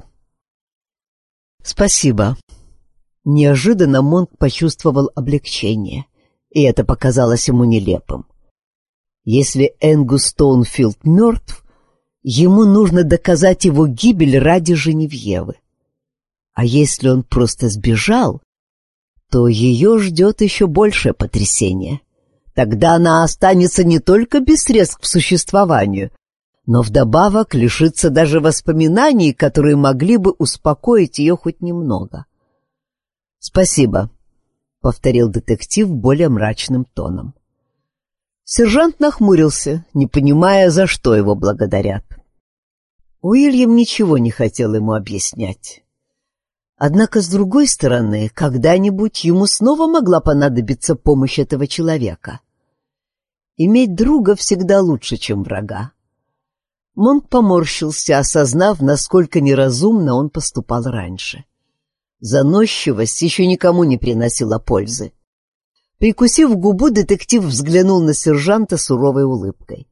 «Спасибо». Неожиданно Монк почувствовал облегчение, и это показалось ему нелепым. Если Энгус Стоунфилд мертв, ему нужно доказать его гибель ради Женевьевы. А если он просто сбежал, то ее ждет еще большее потрясение. Тогда она останется не только без средств к существованию, но вдобавок лишится даже воспоминаний, которые могли бы успокоить ее хоть немного. «Спасибо», — повторил детектив более мрачным тоном. Сержант нахмурился, не понимая, за что его благодарят. Уильям ничего не хотел ему объяснять. Однако, с другой стороны, когда-нибудь ему снова могла понадобиться помощь этого человека. Иметь друга всегда лучше, чем врага. Монк поморщился, осознав, насколько неразумно он поступал раньше. Заносчивость еще никому не приносила пользы. Прикусив губу, детектив взглянул на сержанта суровой улыбкой.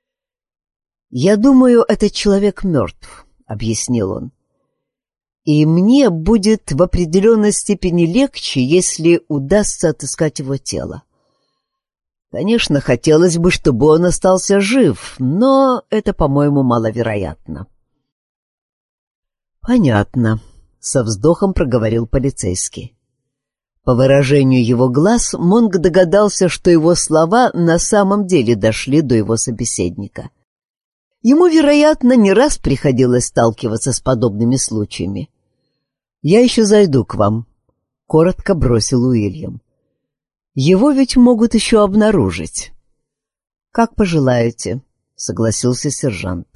«Я думаю, этот человек мертв», — объяснил он. «И мне будет в определенной степени легче, если удастся отыскать его тело. Конечно, хотелось бы, чтобы он остался жив, но это, по-моему, маловероятно». «Понятно», — со вздохом проговорил полицейский. По выражению его глаз Монк догадался, что его слова на самом деле дошли до его собеседника. Ему, вероятно, не раз приходилось сталкиваться с подобными случаями. «Я еще зайду к вам», — коротко бросил Уильям. «Его ведь могут еще обнаружить». «Как пожелаете», — согласился сержант.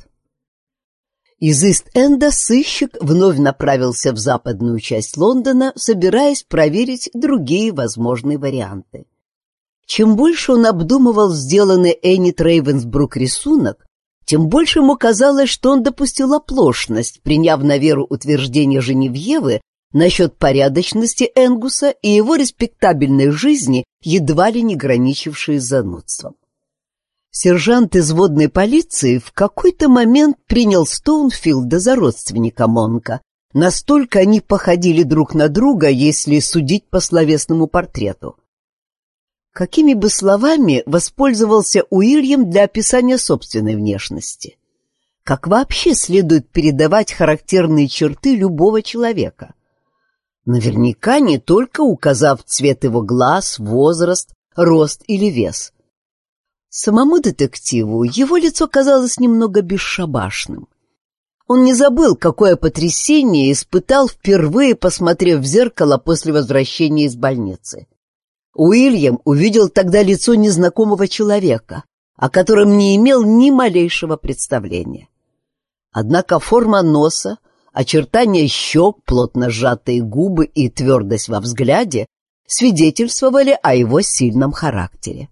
Из Ист-Энда сыщик вновь направился в западную часть Лондона, собираясь проверить другие возможные варианты. Чем больше он обдумывал сделанный Эннет Рейвенсбрук рисунок, тем больше ему казалось, что он допустил оплошность, приняв на веру утверждение Женевьевы насчет порядочности Энгуса и его респектабельной жизни, едва ли не граничившей с занудством. Сержант из водной полиции в какой-то момент принял Стоунфилда за родственника Монка. Настолько они походили друг на друга, если судить по словесному портрету. Какими бы словами воспользовался Уильям для описания собственной внешности? Как вообще следует передавать характерные черты любого человека? Наверняка не только указав цвет его глаз, возраст, рост или вес. Самому детективу его лицо казалось немного бесшабашным. Он не забыл, какое потрясение испытал, впервые посмотрев в зеркало после возвращения из больницы. Уильям увидел тогда лицо незнакомого человека, о котором не имел ни малейшего представления. Однако форма носа, очертания щек, плотно сжатые губы и твердость во взгляде свидетельствовали о его сильном характере.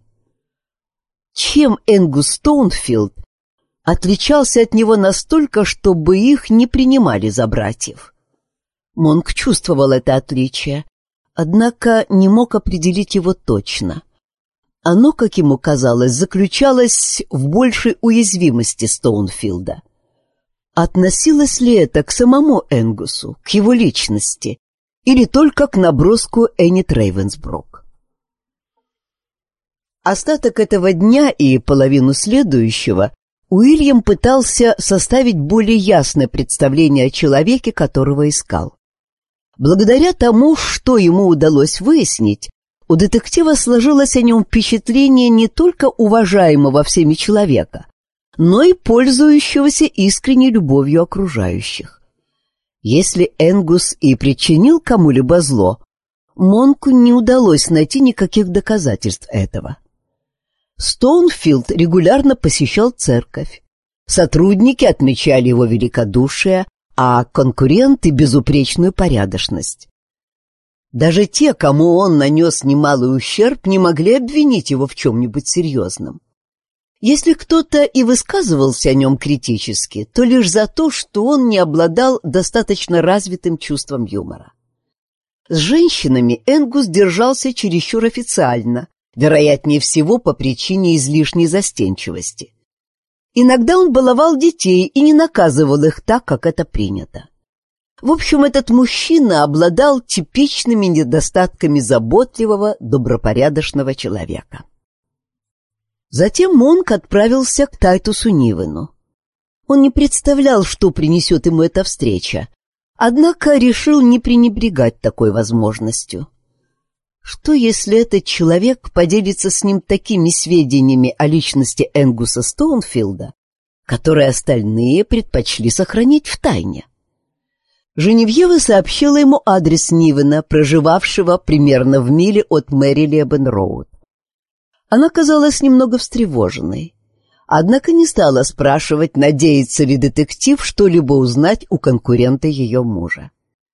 Чем Энгус Стоунфилд отличался от него настолько, чтобы их не принимали за братьев? Монк чувствовал это отличие, однако не мог определить его точно. Оно, как ему казалось, заключалось в большей уязвимости Стоунфилда. Относилось ли это к самому Энгусу, к его личности, или только к наброску Эннет Рейвенсбрук? Остаток этого дня и половину следующего Уильям пытался составить более ясное представление о человеке, которого искал. Благодаря тому, что ему удалось выяснить, у детектива сложилось о нем впечатление не только уважаемого всеми человека, но и пользующегося искренней любовью окружающих. Если Энгус и причинил кому-либо зло, Монку не удалось найти никаких доказательств этого. Стоунфилд регулярно посещал церковь. Сотрудники отмечали его великодушие, а конкуренты — безупречную порядочность. Даже те, кому он нанес немалый ущерб, не могли обвинить его в чем-нибудь серьезном. Если кто-то и высказывался о нем критически, то лишь за то, что он не обладал достаточно развитым чувством юмора. С женщинами Энгус держался чересчур официально, вероятнее всего по причине излишней застенчивости. Иногда он баловал детей и не наказывал их так, как это принято. В общем, этот мужчина обладал типичными недостатками заботливого, добропорядочного человека. Затем Монк отправился к Тайтусу Нивену. Он не представлял, что принесет ему эта встреча, однако решил не пренебрегать такой возможностью. Что, если этот человек поделится с ним такими сведениями о личности Энгуса Стоунфилда, которые остальные предпочли сохранить в тайне? Женевьева сообщила ему адрес Нивена, проживавшего примерно в миле от Мэри-Лебен-Роуд. Она казалась немного встревоженной, однако не стала спрашивать, надеется ли детектив что-либо узнать у конкурента ее мужа.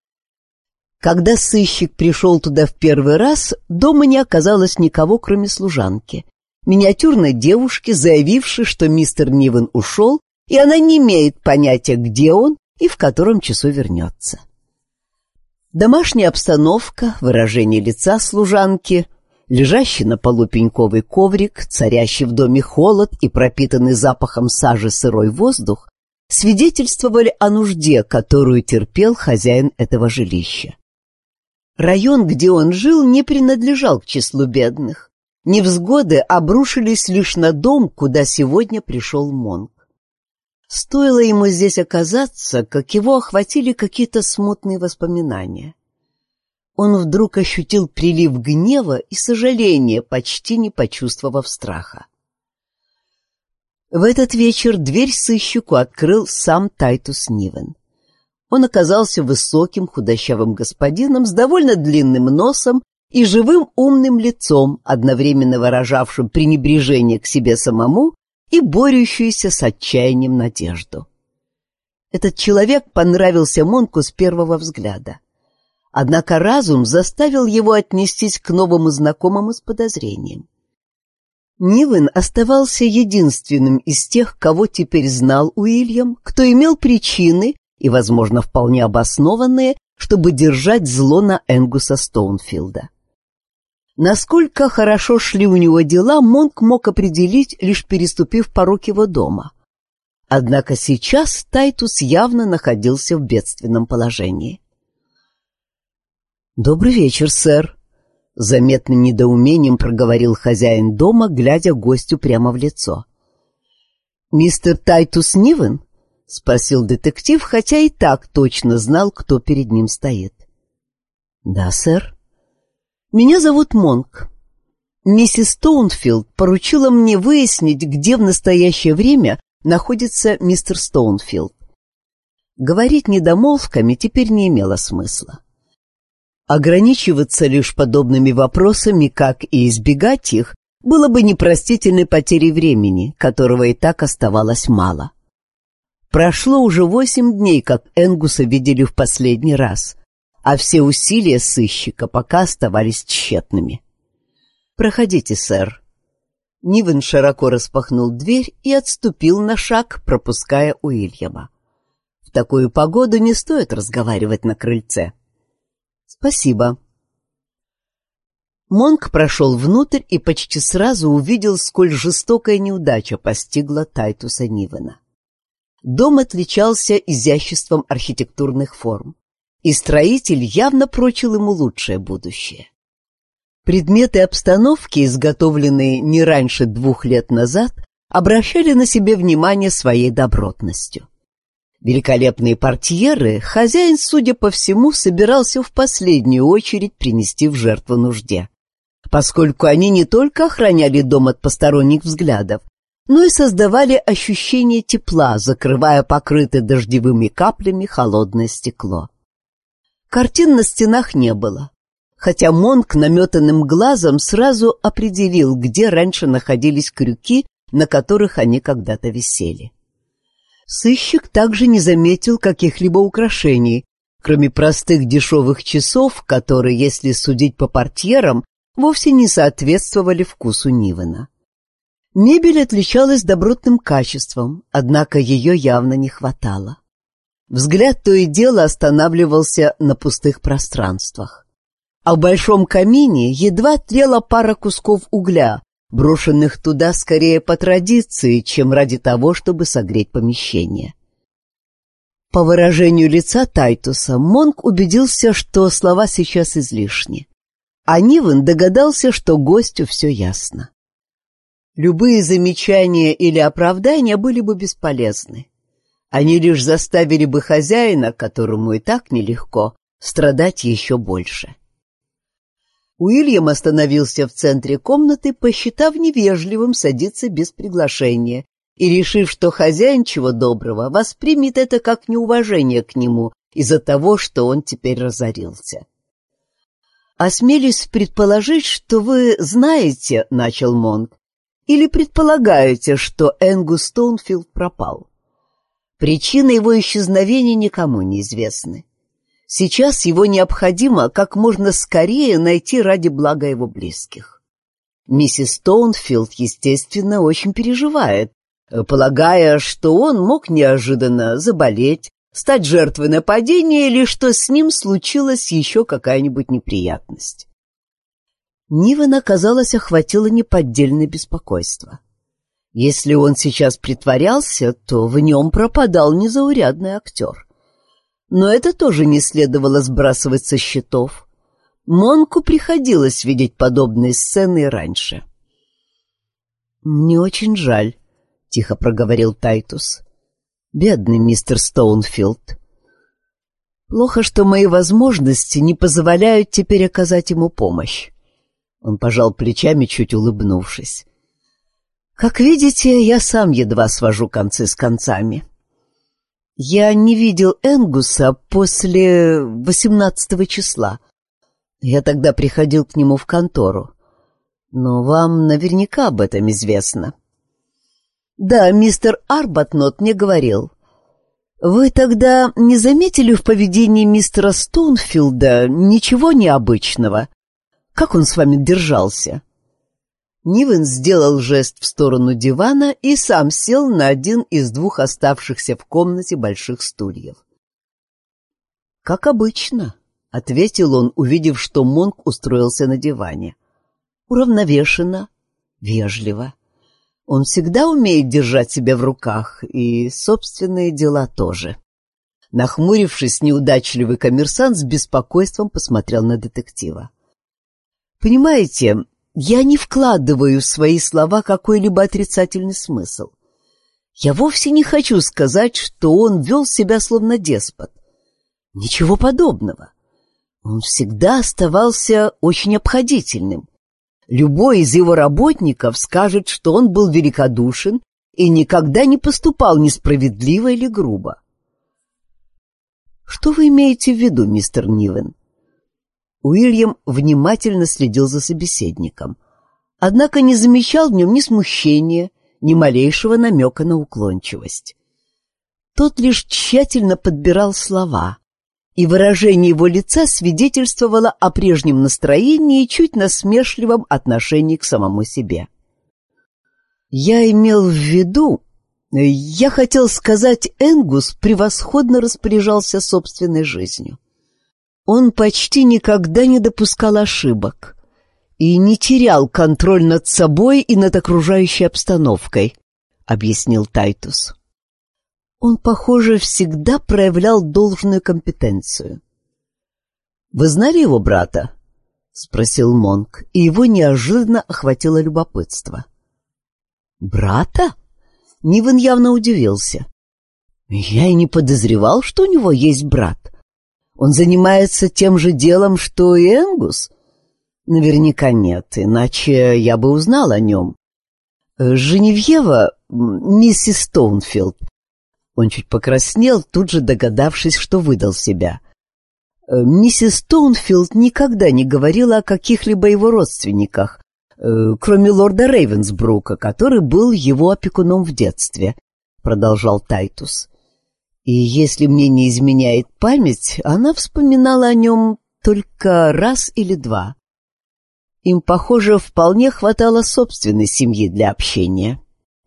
Когда сыщик пришел туда в первый раз, дома не оказалось никого, кроме служанки, миниатюрной девушки, заявившей, что мистер Нивен ушел, и она не имеет понятия, где он и в котором часу вернется. Домашняя обстановка, выражение лица служанки, лежащий на полу пеньковый коврик, царящий в доме холод и пропитанный запахом сажи сырой воздух свидетельствовали о нужде, которую терпел хозяин этого жилища. Район, где он жил, не принадлежал к числу бедных. Невзгоды обрушились лишь на дом, куда сегодня пришел Монк. Стоило ему здесь оказаться, как его охватили какие-то смутные воспоминания. он вдруг ощутил прилив гнева и сожаления, почти не почувствовав страха. В этот вечер дверь сыщику открыл сам Тайтус Нивен. Он оказался высоким худощавым господином с довольно длинным носом и живым умным лицом, одновременно выражавшим пренебрежение к себе самому и борющуюся с отчаянием надежду. Этот человек понравился Монку с первого взгляда. Однако разум заставил его отнестись к новому знакомому с подозрением. Нивен оставался единственным из тех, кого теперь знал Уильям, кто имел причины, и, возможно, вполне обоснованные, чтобы держать зло на Энгуса Стоунфилда. Насколько хорошо шли у него дела, Монк мог определить, лишь переступив порог его дома. Однако сейчас Тайтус явно находился в бедственном положении. «Добрый вечер, сэр», — заметным недоумением проговорил хозяин дома, глядя гостю прямо в лицо. «Мистер Тайтус Нивен?» — спросил детектив, хотя и так точно знал, кто перед ним стоит. «Да, сэр. Меня зовут Монк. Миссис Стоунфилд поручила мне выяснить, где в настоящее время находится мистер Стоунфилд. Говорить недомолвками теперь не имело смысла. Ограничиваться лишь подобными вопросами, как и избегать их, было бы непростительной потерей времени, которого и так оставалось мало. Прошло уже 8 дней, как Энгуса видели в последний раз, а все усилия сыщика пока оставались тщетными. «Проходите, сэр». Нивен широко распахнул дверь и отступил на шаг, пропуская Уильяма. В такую погоду не стоит разговаривать на крыльце. «Спасибо». Монк прошел внутрь и почти сразу увидел, сколь жестокая неудача постигла Тайтуса Нивена. Дом отличался изяществом архитектурных форм, и строитель явно прочил ему лучшее будущее. Предметы обстановки, изготовленные не раньше 2 лет назад, обращали на себе внимание своей добротностью. Великолепные портьеры хозяин, судя по всему, собирался в последнюю очередь принести в жертву нужде, поскольку они не только охраняли дом от посторонних взглядов, но и создавали ощущение тепла, закрывая покрытое дождевыми каплями холодное стекло. Картин на стенах не было, хотя Монк наметанным глазом сразу определил, где раньше находились крюки, на которых они когда-то висели. Сыщик также не заметил каких-либо украшений, кроме простых дешевых часов, которые, если судить по портьерам, вовсе не соответствовали вкусу Нивена. Мебель отличалась добротным качеством, однако ее явно не хватало. Взгляд то и дело останавливался на пустых пространствах. А в большом камине едва тлела пара кусков угля, брошенных туда скорее по традиции, чем ради того, чтобы согреть помещение. По выражению лица Тайтуса Монк убедился, что слова сейчас излишни, а Нивен догадался, что гостю все ясно. Любые замечания или оправдания были бы бесполезны. Они лишь заставили бы хозяина, которому и так нелегко, страдать еще больше. Уильям остановился в центре комнаты, посчитав невежливым садиться без приглашения и решив, что хозяин, чего доброго, воспримет это как неуважение к нему из-за того, что он теперь разорился. «Осмелюсь предположить, что вы знаете, — начал Монк, — или предполагаете, что Энгус Стоунфилд пропал. Причины его исчезновения никому не известны. Сейчас его необходимо как можно скорее найти ради блага его близких. Миссис Стоунфилд, естественно, очень переживает, полагая, что он мог неожиданно заболеть, стать жертвой нападения или что с ним случилась еще какая-нибудь неприятность». Нивена, казалось, охватило неподдельное беспокойство. Если он сейчас притворялся, то в нем пропадал незаурядный актер. Но это тоже не следовало сбрасывать со счетов. Монку приходилось видеть подобные сцены раньше. «Мне очень жаль», — тихо проговорил Тайтус. «Бедный мистер Стоунфилд». Плохо, что мои возможности не позволяют теперь оказать ему помощь. Он пожал плечами, чуть улыбнувшись. Как видите, я сам едва свожу концы с концами. Я не видел Энгуса после 18 числа. Я тогда приходил к нему в контору. Но вам наверняка об этом известно. Да, мистер Арбатнот мне говорил. Вы тогда не заметили в поведении мистера Стоунфилда ничего необычного? Как он с вами держался? Нивен сделал жест в сторону дивана и сам сел на один из двух оставшихся в комнате больших стульев. «Как обычно», — ответил он, увидев, что Монк устроился на диване. «Уравновешенно, вежливо. Он всегда умеет держать себя в руках, и собственные дела тоже». Нахмурившись, неудачливый коммерсант с беспокойством посмотрел на детектива. «Понимаете, я не вкладываю в свои слова какой-либо отрицательный смысл. Я вовсе не хочу сказать, что он вел себя словно деспот. Ничего подобного. Он всегда оставался очень обходительным. Любой из его работников скажет, что он был великодушен и никогда не поступал несправедливо или грубо. Что вы имеете в виду, мистер Нивен? Уильям внимательно следил за собеседником, однако не замечал в нем ни смущения, ни малейшего намека на уклончивость. Тот лишь тщательно подбирал слова, и выражение его лица свидетельствовало о прежнем настроении и чуть насмешливом отношении к самому себе. «Я имел в виду, я хотел сказать, Энгус превосходно распоряжался собственной жизнью. Он почти никогда не допускал ошибок и не терял контроль над собой и над окружающей обстановкой», — объяснил Тайтус. «Он, похоже, всегда проявлял должную компетенцию». «Вы знали его брата?» — спросил Монк, и его неожиданно охватило любопытство. «Брата?» — Нивен явно удивился. «Я и не подозревал, что у него есть брат. Он занимается тем же делом, что и Энгус?» «Наверняка нет, иначе я бы узнал о нем. Женевьева, миссис Стоунфилд». Он чуть покраснел, тут же догадавшись, что выдал себя. Миссис Стоунфилд никогда не говорила о каких-либо его родственниках, кроме лорда Рейвенсбрука, который был его опекуном в детстве, продолжал Тайтус. И если мне не изменяет память, она вспоминала о нем только раз или два. Им, похоже, вполне хватало собственной семьи для общения.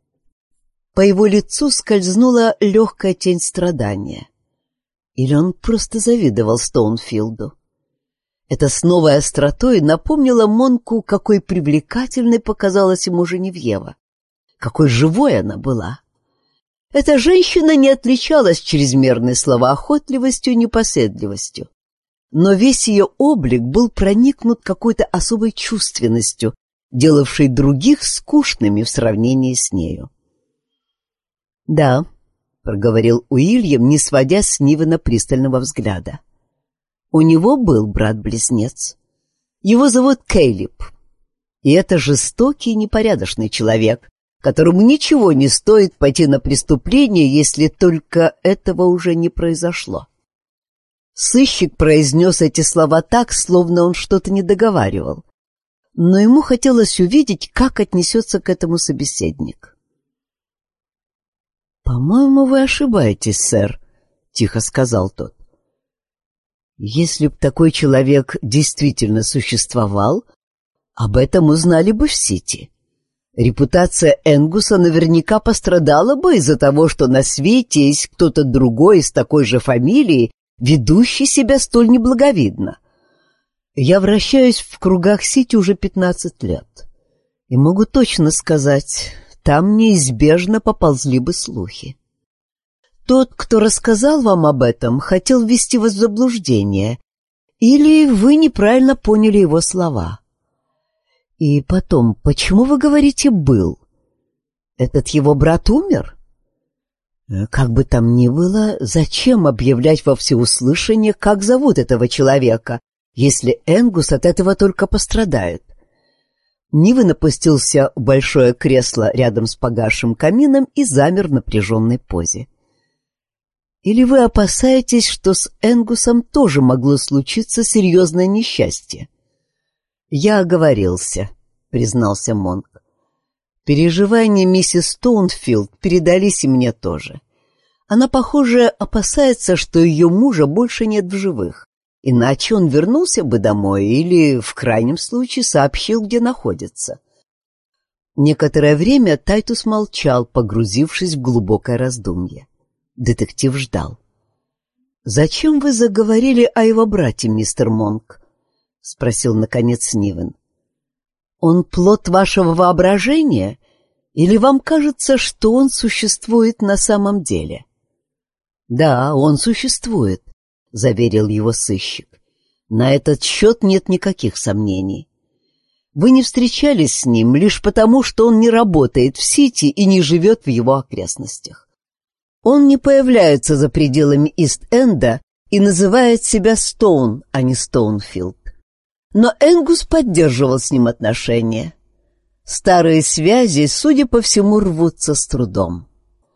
По его лицу скользнула легкая тень страдания. Или он просто завидовал Стоунфилду? Это с новой остротой напомнило Монку, какой привлекательной показалась ему Женевьева, какой живой она была. Эта женщина не отличалась чрезмерной словоохотливостью и непоседливостью, но весь ее облик был проникнут какой-то особой чувственностью, делавшей других скучными в сравнении с нею. «Да», — проговорил Уильям, не сводя с Нивена пристального взгляда. «У него был брат-близнец. Его зовут Кейлип, и это жестокий и непорядочный человек, которому ничего не стоит пойти на преступление, если только этого уже не произошло». Сыщик произнес эти слова так, словно он что-то не договаривал, но ему хотелось увидеть, как отнесется к этому собеседник. «По-моему, вы ошибаетесь, сэр», — тихо сказал тот. «Если б такой человек действительно существовал, об этом узнали бы в Сити. Репутация Энгуса наверняка пострадала бы из-за того, что на свете есть кто-то другой из такой же фамилии, ведущий себя столь неблаговидно. Я вращаюсь в кругах Сити уже 15 лет, и могу точно сказать, там неизбежно поползли бы слухи. Тот, кто рассказал вам об этом, хотел ввести вас в заблуждение, или вы неправильно поняли его слова. И потом, почему вы говорите «был»? Этот его брат умер? Как бы там ни было, зачем объявлять во всеуслышание, как зовут этого человека, если Энгус от этого только пострадает? Нивен опустился в большое кресло рядом с погасшим камином и замер в напряженной позе. Или вы опасаетесь, что с Энгусом тоже могло случиться серьезное несчастье? Я оговорился, признался Монк. Переживания миссис Стоунфилд передались и мне тоже. Она, похоже, опасается, что ее мужа больше нет в живых. Иначе он вернулся бы домой или, в крайнем случае, сообщил, где находится. Некоторое время Тайтус молчал, погрузившись в глубокое раздумье. Детектив ждал. «Зачем вы заговорили о его брате, мистер Монк?» — спросил, наконец, Нивен. «Он плод вашего воображения, или вам кажется, что он существует на самом деле?» «Да, он существует», — заверил его сыщик. «На этот счет нет никаких сомнений. Вы не встречались с ним лишь потому, что он не работает в Сити и не живет в его окрестностях. Он не появляется за пределами Ист-Энда и называет себя Стоун, а не Стоунфилд. Но Энгус поддерживал с ним отношения. Старые связи, судя по всему, рвутся с трудом».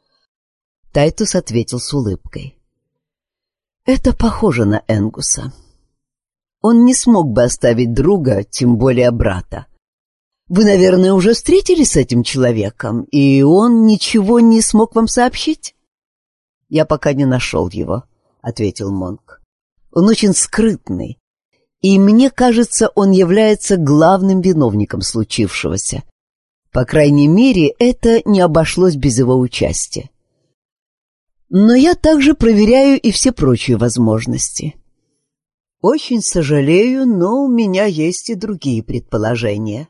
Тайтус ответил с улыбкой. «Это похоже на Энгуса. Он не смог бы оставить друга, тем более брата. Вы, наверное, уже встретились с этим человеком, и он ничего не смог вам сообщить?» «Я пока не нашел его», — ответил Монк. «Он очень скрытный, и мне кажется, он является главным виновником случившегося. По крайней мере, это не обошлось без его участия. Но я также проверяю и все прочие возможности. Очень сожалею, но у меня есть и другие предположения.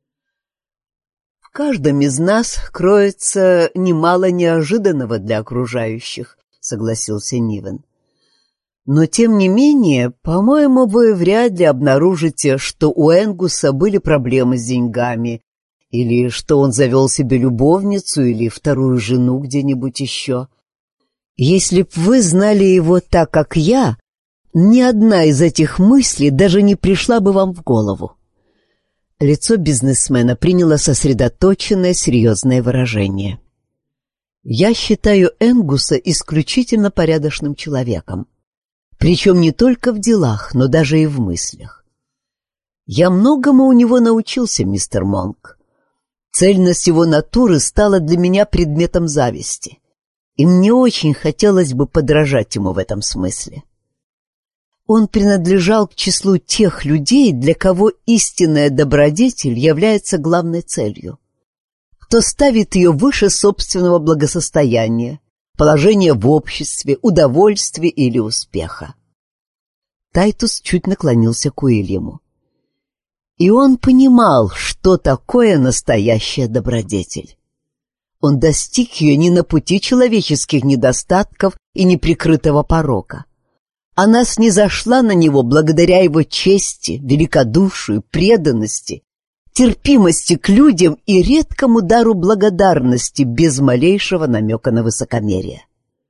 В каждом из нас кроется немало неожиданного для окружающих, согласился Нивен. Но тем не менее, по-моему, вы вряд ли обнаружите, что у Энгуса были проблемы с деньгами, или что он завел себе любовницу или вторую жену где-нибудь еще. Если б вы знали его так, как я, ни одна из этих мыслей даже не пришла бы вам в голову. Лицо бизнесмена приняло сосредоточенное, серьезное выражение. «Я считаю Энгуса исключительно порядочным человеком, причем не только в делах, но даже и в мыслях. Я многому у него научился, мистер Монк. Цельность его натуры стала для меня предметом зависти, и мне очень хотелось бы подражать ему в этом смысле. Он принадлежал к числу тех людей, для кого истинная добродетель является главной целью, кто ставит ее выше собственного благосостояния, положения в обществе, удовольствия или успеха. Тайтус чуть наклонился к Уильяму. И он понимал, что такое настоящая добродетель. Он достиг ее не на пути человеческих недостатков и неприкрытого порока. Она снизошла на него благодаря его чести, великодушию, преданности, терпимости к людям и редкому дару благодарности без малейшего намека на высокомерие.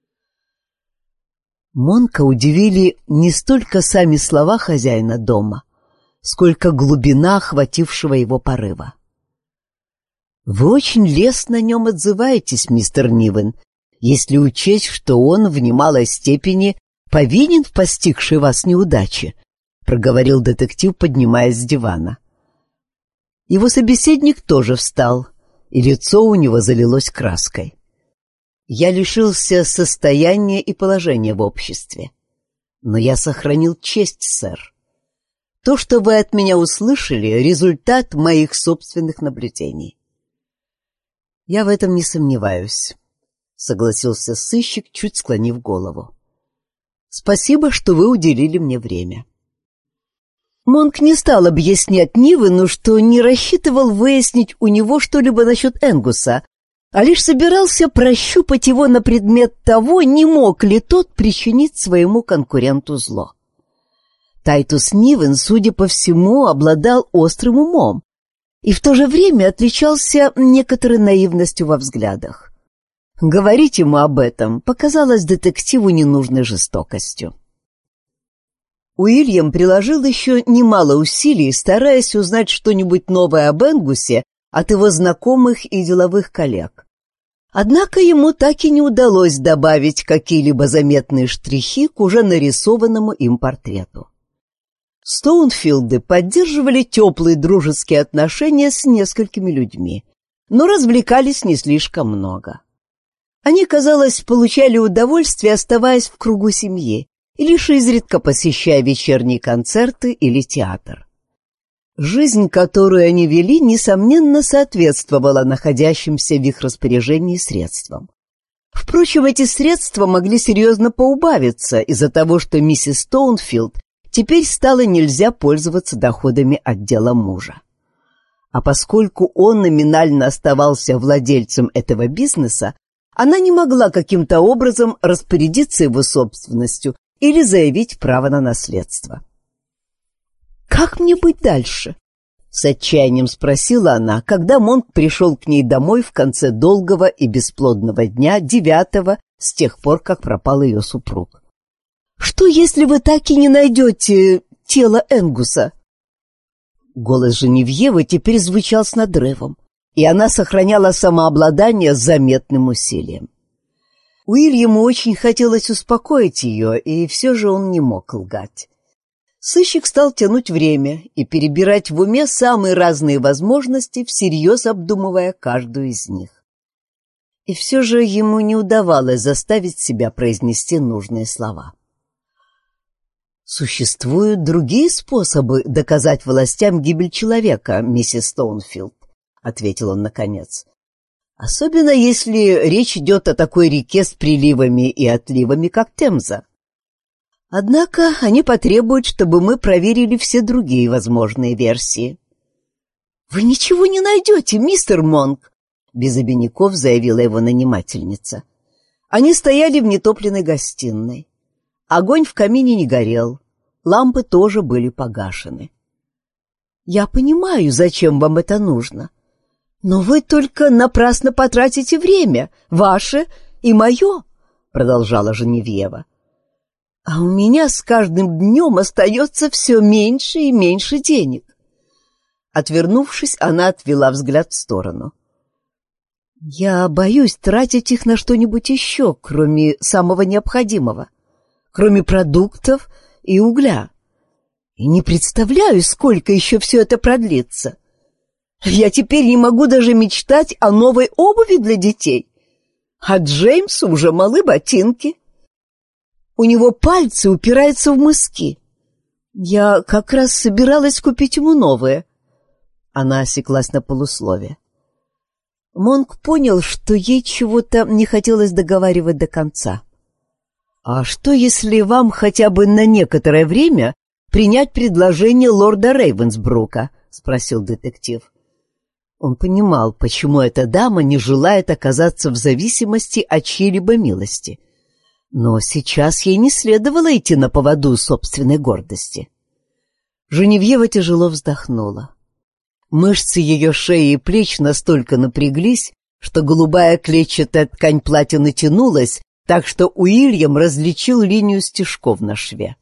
Монка удивили не столько сами слова хозяина дома, сколько глубина охватившего его порыва. «Вы очень лестно о нем отзываетесь, мистер Нивен, если учесть, что он в немалой степени повинен в постигшей вас неудаче», — проговорил детектив, поднимаясь с дивана. Его собеседник тоже встал, и лицо у него залилось краской. «Я лишился состояния и положения в обществе, но я сохранил честь, сэр. То, что вы от меня услышали, — результат моих собственных наблюдений». «Я в этом не сомневаюсь», — согласился сыщик, чуть склонив голову. «Спасибо, что вы уделили мне время». Монк не стал объяснять Нивену, что не рассчитывал выяснить у него что-либо насчет Энгуса, а лишь собирался прощупать его на предмет того, не мог ли тот причинить своему конкуренту зло. Тайтус Нивен, судя по всему, обладал острым умом и в то же время отличался некоторой наивностью во взглядах. Говорить ему об этом показалось детективу ненужной жестокостью. Уильям приложил еще немало усилий, стараясь узнать что-нибудь новое об Энгусе от его знакомых и деловых коллег. Однако ему так и не удалось добавить какие-либо заметные штрихи к уже нарисованному им портрету. Стоунфилды поддерживали теплые дружеские отношения с несколькими людьми, но развлекались не слишком много. Они, казалось, получали удовольствие, оставаясь в кругу семьи, и лишь изредка посещая вечерние концерты или театр. Жизнь, которую они вели, несомненно, соответствовала находящимся в их распоряжении средствам. Впрочем, эти средства могли серьезно поубавиться из-за того, что миссис Стоунфилд теперь стало нельзя пользоваться доходами от дела мужа. А поскольку он номинально оставался владельцем этого бизнеса, она не могла каким-то образом распорядиться его собственностью или заявить право на наследство. «Как мне быть дальше?» — с отчаянием спросила она, когда Монк пришел к ней домой в конце долгого и бесплодного дня, 9-го, с тех пор, как пропал ее супруг. «Что, если вы так и не найдете тело Энгуса?» Голос Женевьевы теперь звучал с надрывом, и она сохраняла самообладание с заметным усилием. Уильяму очень хотелось успокоить ее, и все же он не мог лгать. Сыщик стал тянуть время и перебирать в уме самые разные возможности, всерьез обдумывая каждую из них. И все же ему не удавалось заставить себя произнести нужные слова. «Существуют другие способы доказать властям гибель человека, миссис Стоунфилд», — ответил он наконец. «Особенно если речь идет о такой реке с приливами и отливами, как Темза. Однако они потребуют, чтобы мы проверили все другие возможные версии». «Вы ничего не найдете, мистер Монк», — без обиняков заявила его нанимательница. Они стояли в нетопленной гостиной. Огонь в камине не горел, лампы тоже были погашены. «Я понимаю, зачем вам это нужно. Но вы только напрасно потратите время, ваше и мое», — продолжала Женевьева. «А у меня с каждым днем остается все меньше и меньше денег». Отвернувшись, она отвела взгляд в сторону. «Я боюсь тратить их на что-нибудь еще, кроме самого необходимого, кроме продуктов и угля. И не представляю, сколько еще все это продлится. Я теперь не могу даже мечтать о новой обуви для детей. А Джеймсу уже малы ботинки. У него пальцы упираются в мыски. Я как раз собиралась купить ему новые». Она осеклась на полуслове. Монк понял, что ей чего-то не хотелось договаривать до конца. «А что, если вам хотя бы на некоторое время принять предложение лорда Рейвенсбрука?» — спросил детектив. Он понимал, почему эта дама не желает оказаться в зависимости от чьей-либо милости. Но сейчас ей не следовало идти на поводу собственной гордости. Женевьева тяжело вздохнула. Мышцы ее шеи и плеч настолько напряглись, что голубая клетчатая ткань платья натянулась, так что Уильям различил линию стежков на шве.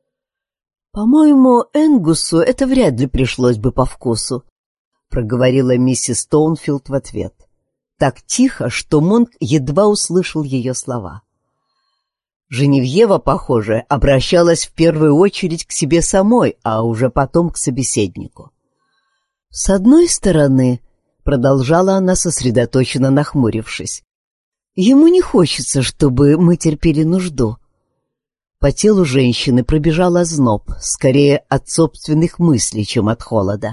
«По-моему, Энгусу это вряд ли пришлось бы по вкусу», — проговорила миссис Стоунфилд в ответ. Так тихо, что Монк едва услышал ее слова. Женевьева, похоже, обращалась в первую очередь к себе самой, а уже потом к собеседнику. «С одной стороны, — продолжала она, сосредоточенно нахмурившись, — ему не хочется, чтобы мы терпели нужду». По телу женщины пробежал озноб, скорее от собственных мыслей, чем от холода.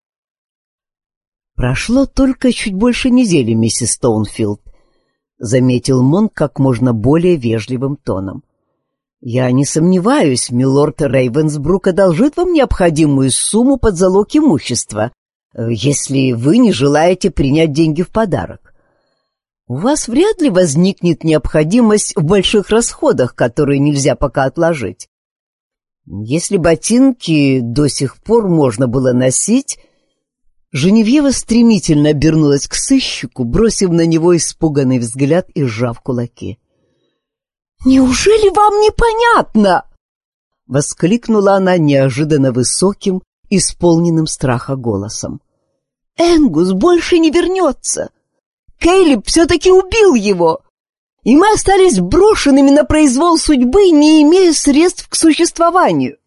«Прошло только чуть больше недели, миссис Стоунфилд», — заметил Монк как можно более вежливым тоном. «Я не сомневаюсь, милорд Рейвенсбрук одолжит вам необходимую сумму под залог имущества, если вы не желаете принять деньги в подарок. У вас вряд ли возникнет необходимость в больших расходах, которые нельзя пока отложить. Если ботинки до сих пор можно было носить, Женевьева стремительно обернулась к сыщику, бросив на него испуганный взгляд и сжав кулаки. «Неужели вам непонятно?» — воскликнула она неожиданно высоким, исполненным страха голосом. «Энгус больше не вернется. Кейлиб все-таки убил его, и мы остались брошенными на произвол судьбы, не имея средств к существованию.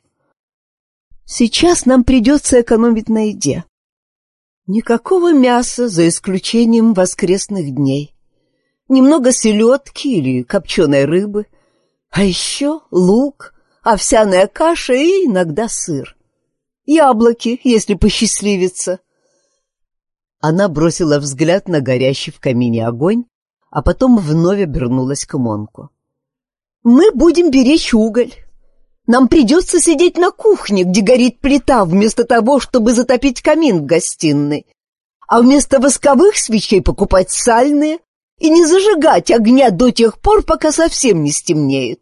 Сейчас нам придется экономить на еде. Никакого мяса, за исключением воскресных дней. Немного селедки или копченой рыбы, а еще лук, овсяная каша и иногда сыр. Яблоки, если посчастливится». Она бросила взгляд на горящий в камине огонь, а потом вновь обернулась к Монку. «Мы будем беречь уголь. Нам придется сидеть на кухне, где горит плита, вместо того, чтобы затопить камин в гостиной, а вместо восковых свечей покупать сальные и не зажигать огня до тех пор, пока совсем не стемнеет.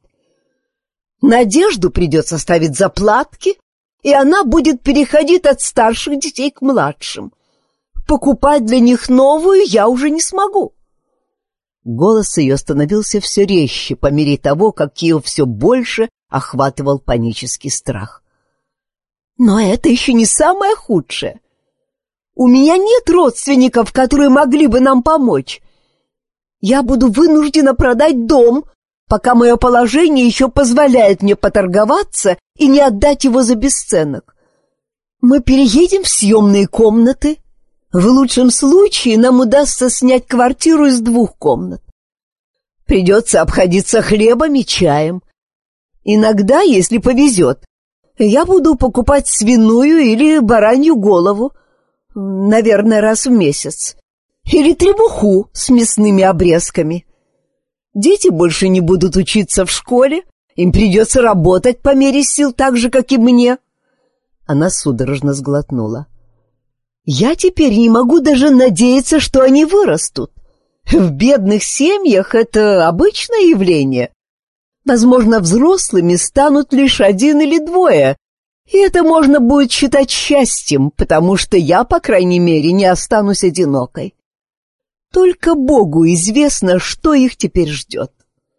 Надежду придется ставить заплатки, и она будет переходить от старших детей к младшим. Покупать для них новую я уже не смогу». Голос ее становился все резче по мере того, как ее все больше охватывал панический страх. «Но это еще не самое худшее. У меня нет родственников, которые могли бы нам помочь. Я буду вынуждена продать дом, пока мое положение еще позволяет мне поторговаться и не отдать его за бесценок. Мы переедем в съемные комнаты. В лучшем случае нам удастся снять квартиру из 2 комнат. Придется обходиться хлебом и чаем. Иногда, если повезет, я буду покупать свиную или баранью голову, наверное, раз в месяц, или требуху с мясными обрезками. Дети больше не будут учиться в школе, им придется работать по мере сил так же, как и мне». Она судорожно сглотнула. «Я теперь не могу даже надеяться, что они вырастут. В бедных семьях это обычное явление. Возможно, взрослыми станут лишь 1 или 2, и это можно будет считать счастьем, потому что я, по крайней мере, не останусь одинокой. Только Богу известно, что их теперь ждет».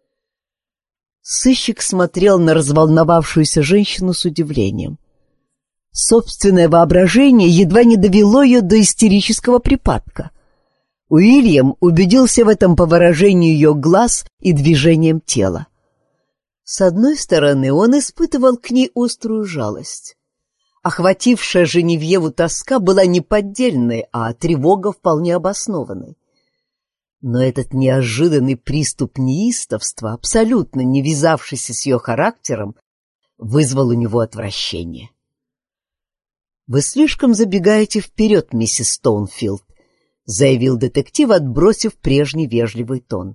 Сыщик смотрел на разволновавшуюся женщину с удивлением. Собственное воображение едва не довело ее до истерического припадка. Уильям убедился в этом по выражению ее глаз и движениям тела. С одной стороны, он испытывал к ней острую жалость. Охватившая Женевьеву тоска была неподдельной, а тревога вполне обоснованной. Но этот неожиданный приступ неистовства, абсолютно не вязавшийся с ее характером, вызвал у него отвращение. «Вы слишком забегаете вперед, миссис Стоунфилд», — заявил детектив, отбросив прежний вежливый тон.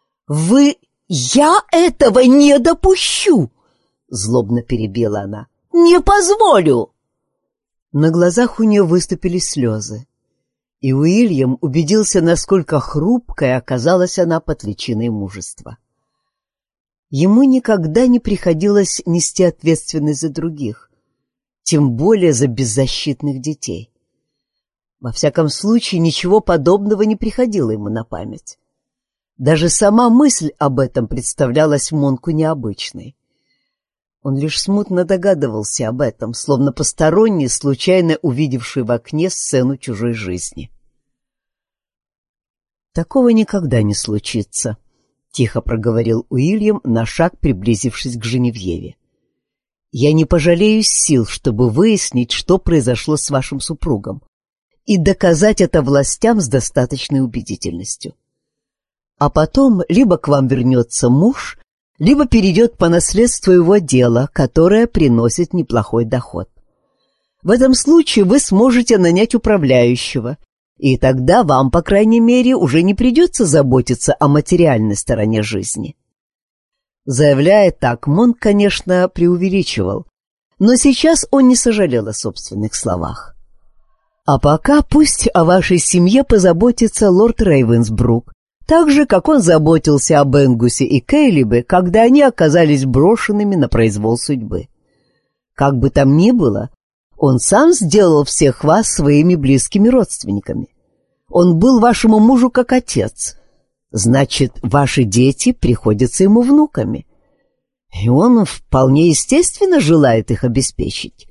«Я этого не допущу!» — злобно перебила она. «Не позволю!» На глазах у нее выступили слезы, и Уильям убедился, насколько хрупкой оказалась она под личиной мужества. Ему никогда не приходилось нести ответственность за других, тем более за беззащитных детей. Во всяком случае, ничего подобного не приходило ему на память. Даже сама мысль об этом представлялась Монку необычной. Он лишь смутно догадывался об этом, словно посторонний, случайно увидевший в окне сцену чужой жизни. «Такого никогда не случится», — тихо проговорил Уильям, на шаг приблизившись к Женевьеве. «Я не пожалею сил, чтобы выяснить, что произошло с вашим супругом, и доказать это властям с достаточной убедительностью. А потом либо к вам вернется муж, либо перейдет по наследству его дело, которое приносит неплохой доход. В этом случае вы сможете нанять управляющего, и тогда вам, по крайней мере, уже не придется заботиться о материальной стороне жизни». Заявляя так, Монк, конечно, преувеличивал, но сейчас он не сожалел о собственных словах. «А пока пусть о вашей семье позаботится лорд Рейвенсбрук, так же, как он заботился об Энгусе и Кейлибе, когда они оказались брошенными на произвол судьбы. Как бы там ни было, Он сам сделал всех вас своими близкими родственниками. Он был вашему мужу как отец. Значит, ваши дети приходятся ему внуками. И он вполне естественно желает их обеспечить.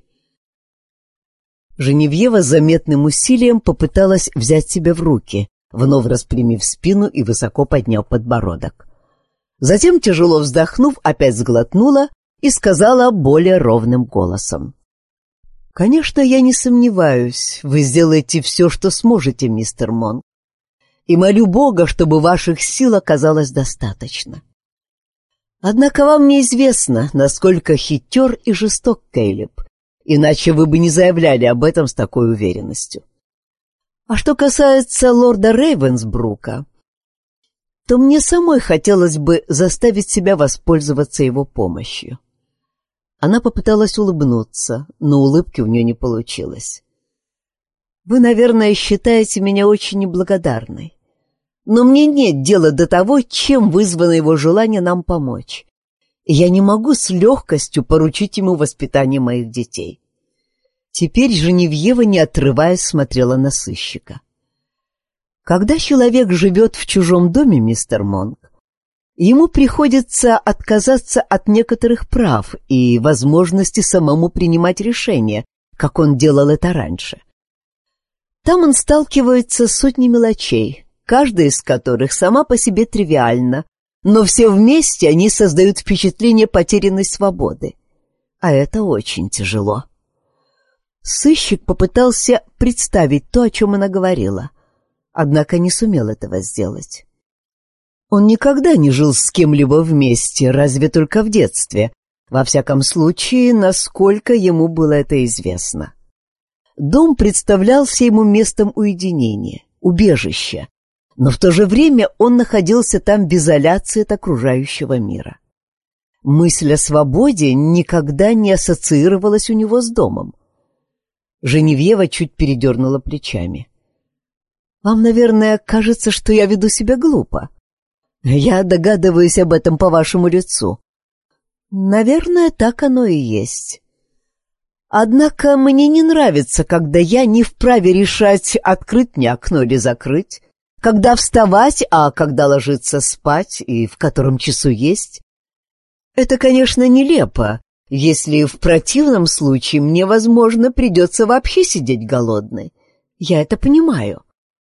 Женевьева с заметным усилием попыталась взять себя в руки, вновь распрямив спину и высоко подняв подбородок. Затем, тяжело вздохнув, опять сглотнула и сказала более ровным голосом. «Конечно, я не сомневаюсь, вы сделаете все, что сможете, мистер Монк, и молю Бога, чтобы ваших сил оказалось достаточно. Однако вам неизвестно, насколько хитер и жесток Кейлеб, иначе вы бы не заявляли об этом с такой уверенностью. А что касается лорда Рейвенсбрука, то мне самой хотелось бы заставить себя воспользоваться его помощью». Она попыталась улыбнуться, но улыбки у нее не получилось. «Вы, наверное, считаете меня очень неблагодарной, но мне нет дела до того, чем вызвано его желание нам помочь. И я не могу с легкостью поручить ему воспитание моих детей». Теперь Женевьева, не отрываясь, смотрела на сыщика. «Когда человек живет в чужом доме, мистер Монк, ему приходится отказаться от некоторых прав и возможности самому принимать решения, как он делал это раньше. Там он сталкивается с сотней мелочей, каждая из которых сама по себе тривиальна, но все вместе они создают впечатление потерянной свободы. А это очень тяжело». Сыщик попытался представить то, о чем она говорила, однако не сумел этого сделать. Он никогда не жил с кем-либо вместе, разве только в детстве, во всяком случае, насколько ему было это известно. Дом представлялся ему местом уединения, убежища, но в то же время он находился там в изоляции от окружающего мира. Мысль о свободе никогда не ассоциировалась у него с домом. Женевьева чуть передернула плечами. «Вам, наверное, кажется, что я веду себя глупо. Я догадываюсь об этом по вашему лицу. Наверное, так оно и есть. Однако мне не нравится, когда я не вправе решать, открыть мне окно или закрыть, когда вставать, а когда ложиться спать и в котором часу есть. Это, конечно, нелепо, если в противном случае мне, возможно, придется вообще сидеть голодной. Я это понимаю.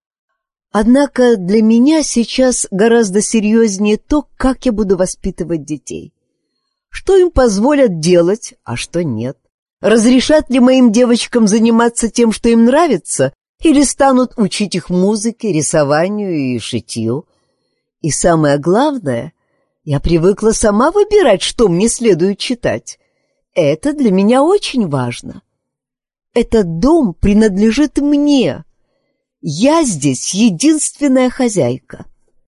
Однако для меня сейчас гораздо серьезнее то, как я буду воспитывать детей. Что им позволят делать, а что нет? Разрешат ли моим девочкам заниматься тем, что им нравится, или станут учить их музыке, рисованию и шитью? И самое главное, я привыкла сама выбирать, что мне следует читать. Это для меня очень важно. Этот дом принадлежит мне. Я здесь единственная хозяйка».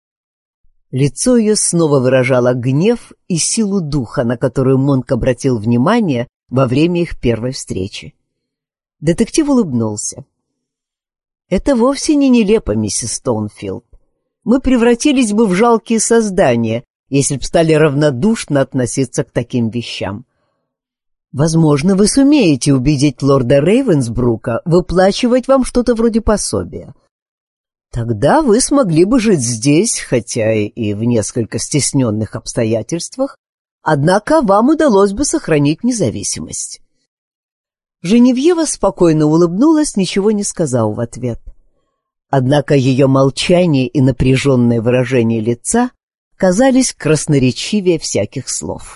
Лицо ее снова выражало гнев и силу духа, на которую Монк обратил внимание во время их первой встречи. Детектив улыбнулся. «Это вовсе не нелепо, миссис Стоунфилд. Мы превратились бы в жалкие создания, если б стали равнодушно относиться к таким вещам. Возможно, вы сумеете убедить лорда Рейвенсбрука выплачивать вам что-то вроде пособия. Тогда вы смогли бы жить здесь, хотя и в несколько стесненных обстоятельствах, однако вам удалось бы сохранить независимость». Женевьева спокойно улыбнулась, ничего не сказав в ответ. Однако ее молчание и напряженное выражение лица казались красноречивее всяких слов.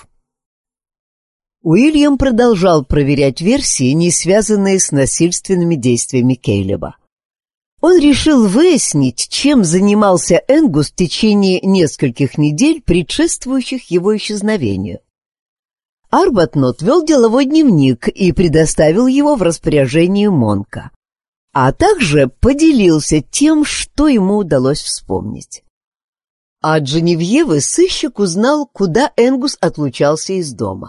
Уильям продолжал проверять версии, не связанные с насильственными действиями Кейлеба. Он решил выяснить, чем занимался Энгус в течение нескольких недель, предшествующих его исчезновению. Арбатнот вел деловой дневник и предоставил его в распоряжение Монка, а также поделился тем, что ему удалось вспомнить. От Женевьевы сыщик узнал, куда Энгус отлучался из дома.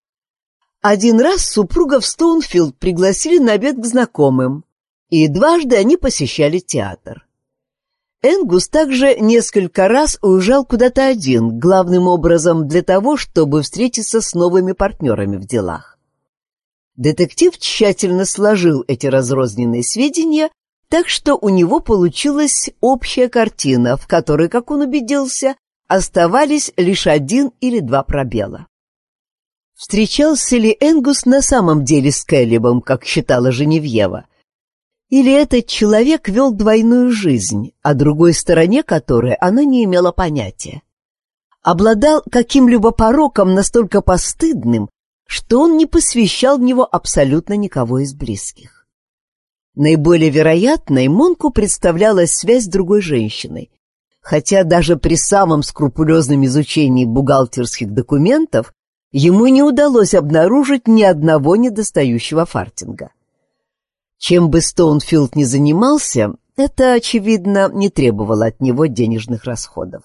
Один раз супругов Стоунфилд пригласили на обед к знакомым, и дважды они посещали театр. Энгус также несколько раз уезжал куда-то один, главным образом для того, чтобы встретиться с новыми партнерами в делах. Детектив тщательно сложил эти разрозненные сведения, так что у него получилась общая картина, в которой, как он убедился, оставались лишь 1 или 2 пробела. Встречался ли Энгус на самом деле с Кэлебом, как считала Женевьева? Или этот человек вел двойную жизнь, о другой стороне которой она не имела понятия? Обладал каким-либо пороком настолько постыдным, что он не посвящал в него абсолютно никого из близких. Наиболее вероятной Монку представлялась связь с другой женщиной, хотя даже при самом скрупулезном изучении бухгалтерских документов ему не удалось обнаружить ни одного недостающего фартинга. Чем бы Стоунфилд ни занимался, это, очевидно, не требовало от него денежных расходов.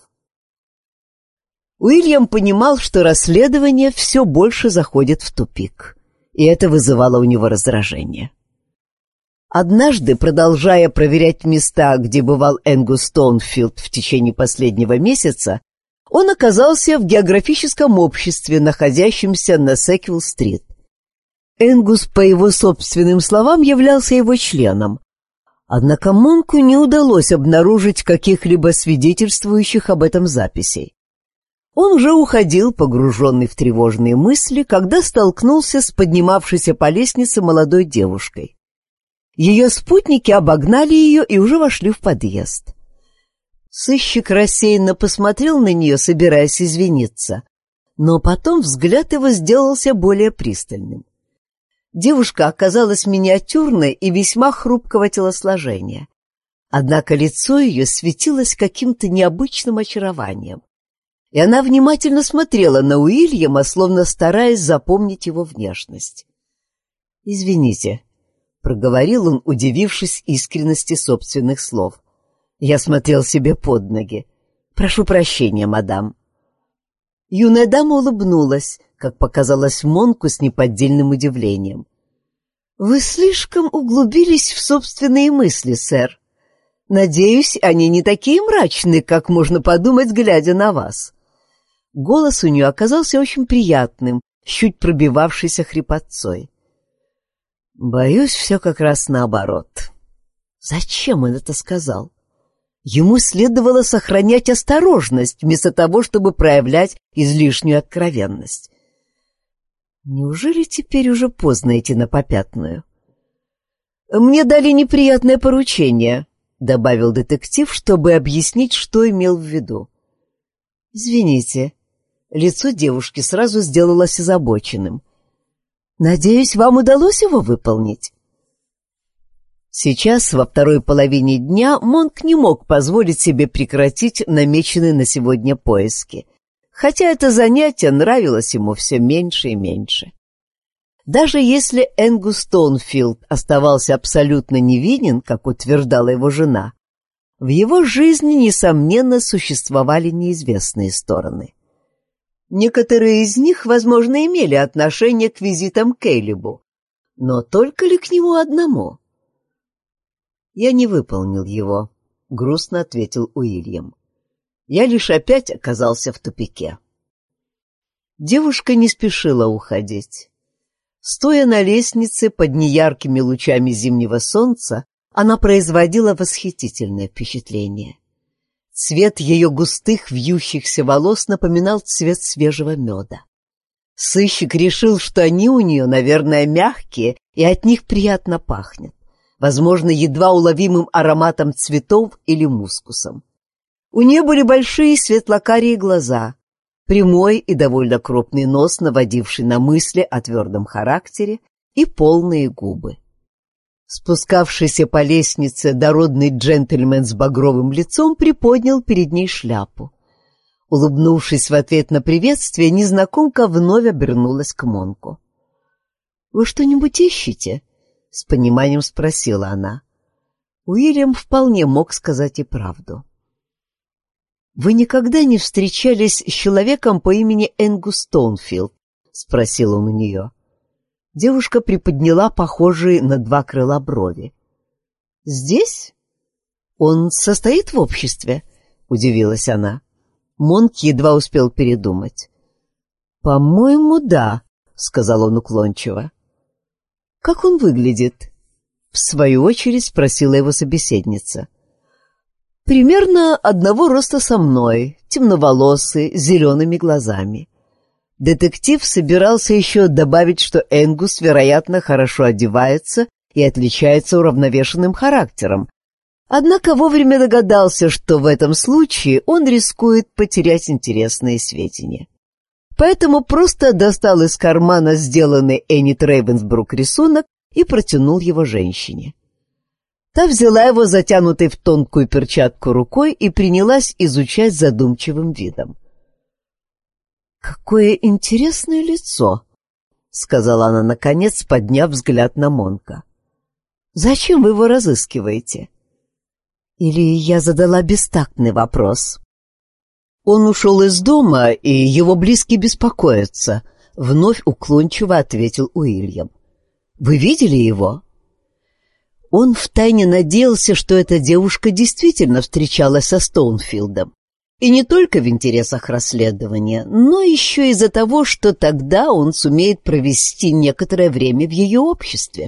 Уильям понимал, что расследование все больше заходит в тупик, и это вызывало у него раздражение. Однажды, продолжая проверять места, где бывал Энгус Стоунфилд в течение последнего месяца, он оказался в географическом обществе, находящемся на Секвилл-стрит. Энгус, по его собственным словам, являлся его членом, однако Монку не удалось обнаружить каких-либо свидетельствующих об этом записей. Он уже уходил, погруженный в тревожные мысли, когда столкнулся с поднимавшейся по лестнице молодой девушкой. Ее спутники обогнали ее и уже вошли в подъезд. Сыщик рассеянно посмотрел на нее, собираясь извиниться, но потом взгляд его сделался более пристальным. Девушка оказалась миниатюрной и весьма хрупкого телосложения, однако лицо ее светилось каким-то необычным очарованием, и она внимательно смотрела на Уильяма, словно стараясь запомнить его внешность. «Извините», — проговорил он, удивившись искренности собственных слов. «Я смотрел себе под ноги. Прошу прощения, мадам». Юная дама улыбнулась, как показалось Монку с неподдельным удивлением. «Вы слишком углубились в собственные мысли, сэр. Надеюсь, они не такие мрачные, как можно подумать, глядя на вас». Голос у нее оказался очень приятным, чуть пробивавшийся хрипотцой. «Боюсь, все как раз наоборот». Зачем он это сказал? Ему следовало сохранять осторожность, вместо того, чтобы проявлять излишнюю откровенность. Неужели теперь уже поздно идти на попятную? «Мне дали неприятное поручение», — добавил детектив, чтобы объяснить, что имел в виду. «Извините». Лицо девушки сразу сделалось озабоченным. «Надеюсь, вам удалось его выполнить?» Сейчас, во второй половине дня, Монк не мог позволить себе прекратить намеченные на сегодня поиски, хотя это занятие нравилось ему все меньше и меньше. Даже если Энгус Стоунфилд оставался абсолютно невинен, как утверждала его жена, в его жизни, несомненно, существовали неизвестные стороны. Некоторые из них, возможно, имели отношение к визитам к Кэлебу, но только ли к нему одному? «Я не выполнил его», — грустно ответил Уильям. «Я лишь опять оказался в тупике». Девушка не спешила уходить. Стоя на лестнице под неяркими лучами зимнего солнца, она производила восхитительное впечатление. Цвет ее густых вьющихся волос напоминал цвет свежего меда. Сыщик решил, что они у нее, наверное, мягкие, и от них приятно пахнет, возможно, едва уловимым ароматом цветов или мускусом. У нее были большие светлокарие глаза, прямой и довольно крупный нос, наводивший на мысли о твердом характере, и полные губы. Спускавшийся по лестнице дородный джентльмен с багровым лицом приподнял перед ней шляпу. Улыбнувшись в ответ на приветствие, незнакомка вновь обернулась к Монку. «Вы что-нибудь ищете?» — с пониманием спросила она. Уильям вполне мог сказать и правду. «Вы никогда не встречались с человеком по имени Энгус Стоунфилд?» — спросил он у нее. Девушка приподняла похожие на 2 крыла брови. «Здесь? Он состоит в обществе?» — удивилась она. Монк едва успел передумать. «По-моему, да», — сказал он уклончиво. Как он выглядит? В свою очередь спросила его собеседница. Примерно одного роста со мной, темноволосый, с зелеными глазами. Детектив собирался еще добавить, что Энгус, вероятно, хорошо одевается и отличается уравновешенным характером, однако вовремя догадался, что в этом случае он рискует потерять интересные сведения. Поэтому просто достал из кармана сделанный Энит Рейвенсбрук рисунок и протянул его женщине. Та взяла его затянутой в тонкую перчатку рукой и принялась изучать задумчивым видом. «Какое интересное лицо!» — сказала она, наконец, подняв взгляд на Монка. «Зачем вы его разыскиваете?» Или я задала бестактный вопрос? «Он ушел из дома, и его близкие беспокоятся», — вновь уклончиво ответил Уильям. «Вы видели его?» Он втайне надеялся, что эта девушка действительно встречалась со Стоунфилдом. И не только в интересах расследования, но еще из-за того, что тогда он сумеет провести некоторое время в ее обществе.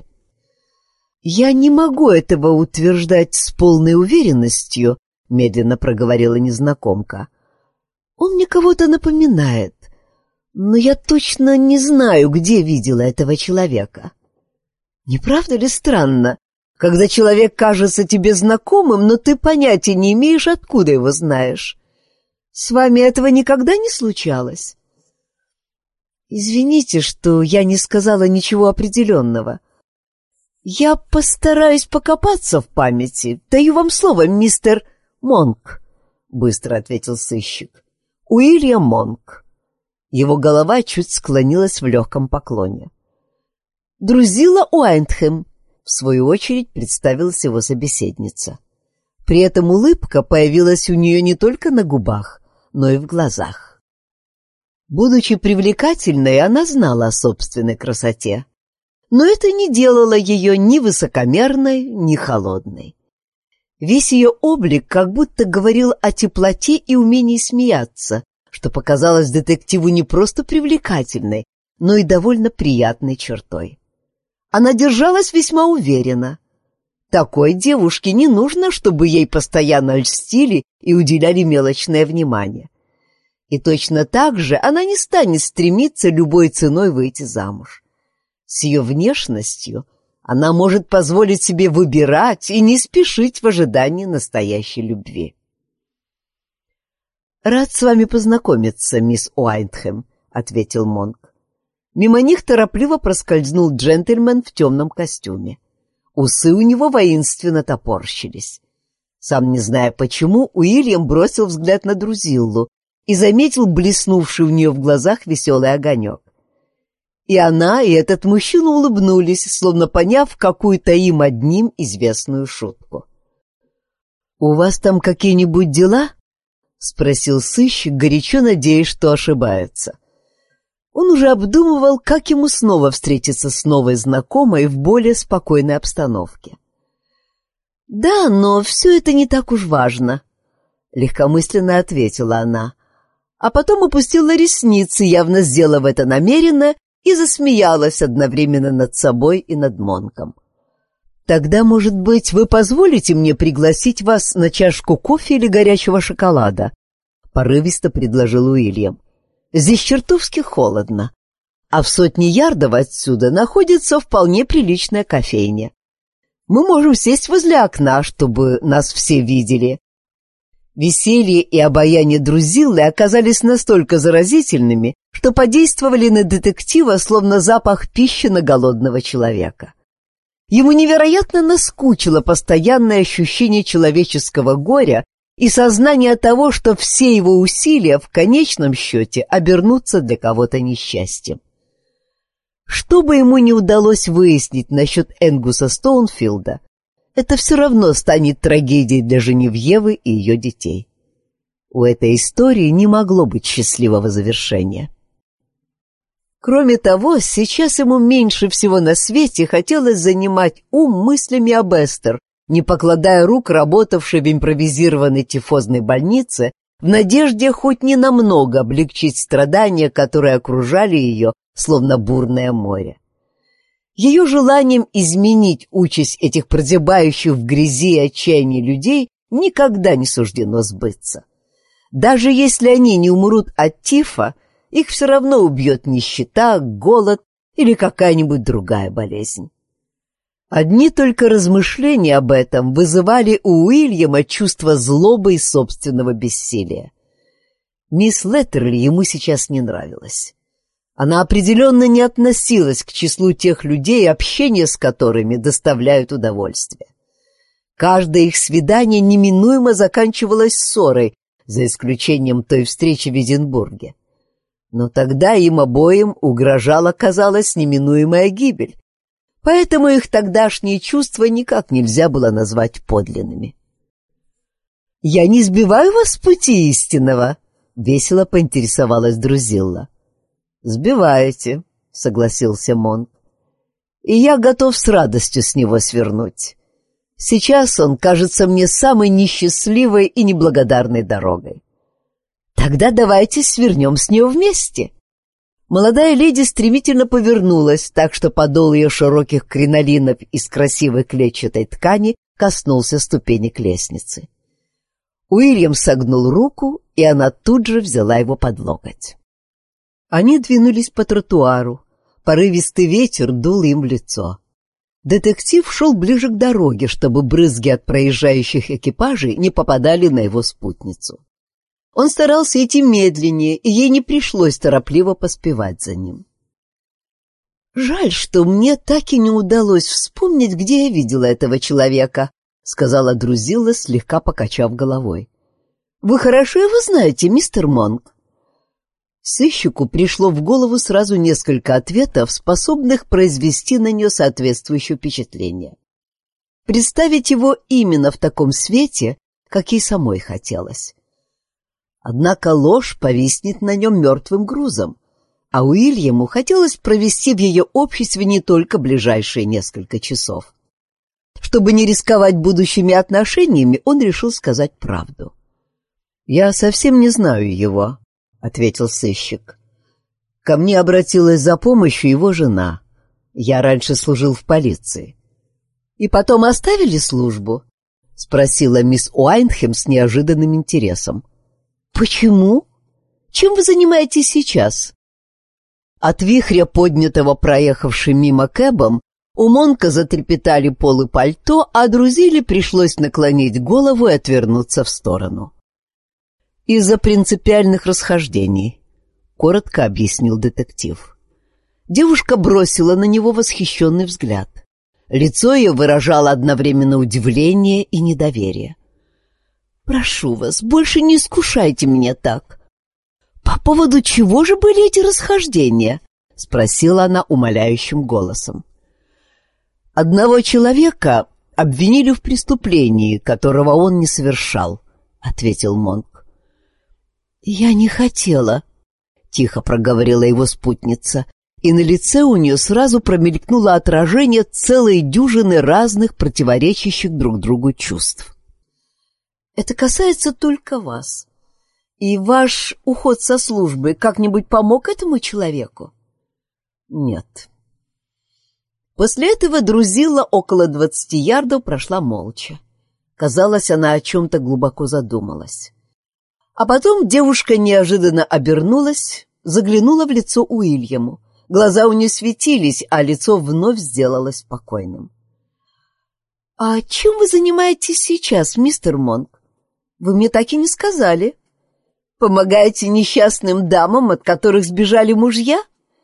«Я не могу этого утверждать с полной уверенностью», — медленно проговорила незнакомка. «Он мне кого-то напоминает, но я точно не знаю, где видела этого человека. Не правда ли странно, когда человек кажется тебе знакомым, но ты понятия не имеешь, откуда его знаешь? С вами этого никогда не случалось?» «Извините, что я не сказала ничего определенного. Я постараюсь покопаться в памяти. Даю вам слово, мистер Монк», — быстро ответил сыщик. «Уильям Монк». Его голова чуть склонилась в легком поклоне. «Друзилла Уайндхэм», — в свою очередь представилась его собеседница. При этом улыбка появилась у нее не только на губах, но и в глазах. Будучи привлекательной, она знала о собственной красоте, но это не делало ее ни высокомерной, ни холодной. Весь ее облик как будто говорил о теплоте и умении смеяться, что показалось детективу не просто привлекательной, но и довольно приятной чертой. Она держалась весьма уверенно. Такой девушке не нужно, чтобы ей постоянно льстили и уделяли мелочное внимание. И точно так же она не станет стремиться любой ценой выйти замуж. С ее внешностью она может позволить себе выбирать и не спешить в ожидании настоящей любви. «Рад с вами познакомиться, мисс Уайндхэм», — ответил Монк. Мимо них торопливо проскользнул джентльмен в темном костюме. Усы у него воинственно топорщились. Сам не зная почему, Уильям бросил взгляд на Друзиллу и заметил блеснувший у нее в глазах веселый огонек. И она, и этот мужчина улыбнулись, словно поняв какую-то им одним известную шутку. «У вас там какие-нибудь дела?» — спросил сыщик, горячо надеясь, что ошибается. Он уже обдумывал, как ему снова встретиться с новой знакомой в более спокойной обстановке. «Да, но все это не так уж важно», — легкомысленно ответила она, а потом опустила ресницы, явно сделав это намеренно, и засмеялась одновременно над собой и над Монком. «Тогда, может быть, вы позволите мне пригласить вас на чашку кофе или горячего шоколада?» — порывисто предложил Уильям. «Здесь чертовски холодно, а в 100 ярдов отсюда находится вполне приличная кофейня. Мы можем сесть возле окна, чтобы нас все видели». Веселье и обаяние Друзиллы оказались настолько заразительными, что подействовали на детектива, словно запах пищи на голодного человека. Ему невероятно наскучило постоянное ощущение человеческого горя и сознание того, что все его усилия в конечном счете обернутся для кого-то несчастьем. Что бы ему ни удалось выяснить насчет Энгуса Стоунфилда, это все равно станет трагедией для Женевьевы и ее детей. У этой истории не могло быть счастливого завершения. Кроме того, сейчас ему меньше всего на свете хотелось занимать ум мыслями об Эстер, не покладая рук, работавшей в импровизированной тифозной больнице, в надежде хоть ненамного облегчить страдания, которые окружали ее, словно бурное море. Ее желанием изменить участь этих прозябающих в грязи и отчаянии людей никогда не суждено сбыться. Даже если они не умрут от тифа, их все равно убьет нищета, голод или какая-нибудь другая болезнь. Одни только размышления об этом вызывали у Уильяма чувство злобы и собственного бессилия. Мисс Леттерли ему сейчас не нравилась. Она определенно не относилась к числу тех людей, общение с которыми доставляют удовольствие. Каждое их свидание неминуемо заканчивалось ссорой, за исключением той встречи в Эдинбурге. Но тогда им обоим угрожала, казалось, неминуемая гибель, поэтому их тогдашние чувства никак нельзя было назвать подлинными. «Я не сбиваю вас с пути истинного?» — весело поинтересовалась Друзилла. «Сбиваете», — согласился Монк. «И я готов с радостью с него свернуть. Сейчас он кажется мне самой несчастливой и неблагодарной дорогой». «Тогда давайте свернем с нее вместе». Молодая леди стремительно повернулась, так что подол ее широких кринолинов из красивой клетчатой ткани коснулся ступенек лестницы. Уильям согнул руку, и она тут же взяла его под локоть. Они двинулись по тротуару. Порывистый ветер дул им в лицо. Детектив шел ближе к дороге, чтобы брызги от проезжающих экипажей не попадали на его спутницу. Он старался идти медленнее, и ей не пришлось торопливо поспевать за ним. «Жаль, что мне так и не удалось вспомнить, где я видела этого человека», — сказала Друзилла, слегка покачав головой. «Вы хорошо его знаете, мистер Монк?» Сыщику пришло в голову сразу несколько ответов, способных произвести на нее соответствующее впечатление. Представить его именно в таком свете, как ей самой хотелось. Однако ложь повиснет на нем мертвым грузом, а Уильяму хотелось провести в ее обществе не только ближайшие несколько часов. Чтобы не рисковать будущими отношениями, он решил сказать правду. «Я совсем не знаю его», — ответил сыщик. «Ко мне обратилась за помощью его жена. Я раньше служил в полиции». «И потом оставили службу?» — спросила мисс Уайндхэм с неожиданным интересом. «Почему? Чем вы занимаетесь сейчас?» От вихря, поднятого проехавшим мимо кэбом, у Монка затрепетали полы пальто, а Друзиле пришлось наклонить голову и отвернуться в сторону. «Из-за принципиальных расхождений», — коротко объяснил детектив. Девушка бросила на него восхищенный взгляд. Лицо ее выражало одновременно удивление и недоверие. «Прошу вас, больше не искушайте меня так. По поводу чего же были эти расхождения?» — спросила она умоляющим голосом. «Одного человека обвинили в преступлении, которого он не совершал», — ответил Монк. «Я не хотела», — тихо проговорила его спутница, и на лице у нее сразу промелькнуло отражение целой дюжины разных противоречащих друг другу чувств. «Это касается только вас. И ваш уход со службы как-нибудь помог этому человеку?» «Нет». После этого Друзилла около 20 ярдов прошла молча. Казалось, она о чем-то глубоко задумалась. А потом девушка неожиданно обернулась, заглянула в лицо Уильяму. Глаза у нее светились, а лицо вновь сделалось спокойным. «А чем вы занимаетесь сейчас, мистер Монк? Вы мне так и не сказали. Помогаете несчастным дамам, от которых сбежали мужья?»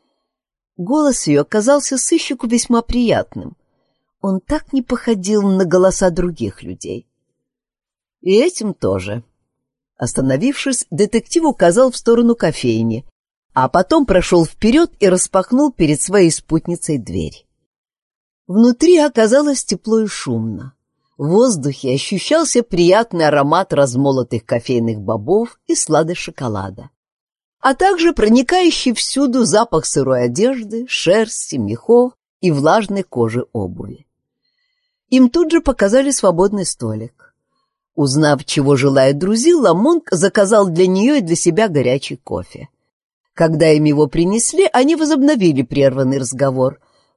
Голос ее казался сыщику весьма приятным. Он так не походил на голоса других людей. «И этим тоже». Остановившись, детектив указал в сторону кофейни, а потом прошел вперед и распахнул перед своей спутницей дверь. Внутри оказалось тепло и шумно. В воздухе ощущался приятный аромат размолотых кофейных бобов и сладость шоколада, а также проникающий всюду запах сырой одежды, шерсти, мехов и влажной кожи обуви. Им тут же показали свободный столик. Узнав, чего желает Друзилла, Монк заказал для нее и для себя горячий кофе. Когда им его принесли, они возобновили прерванный разговор,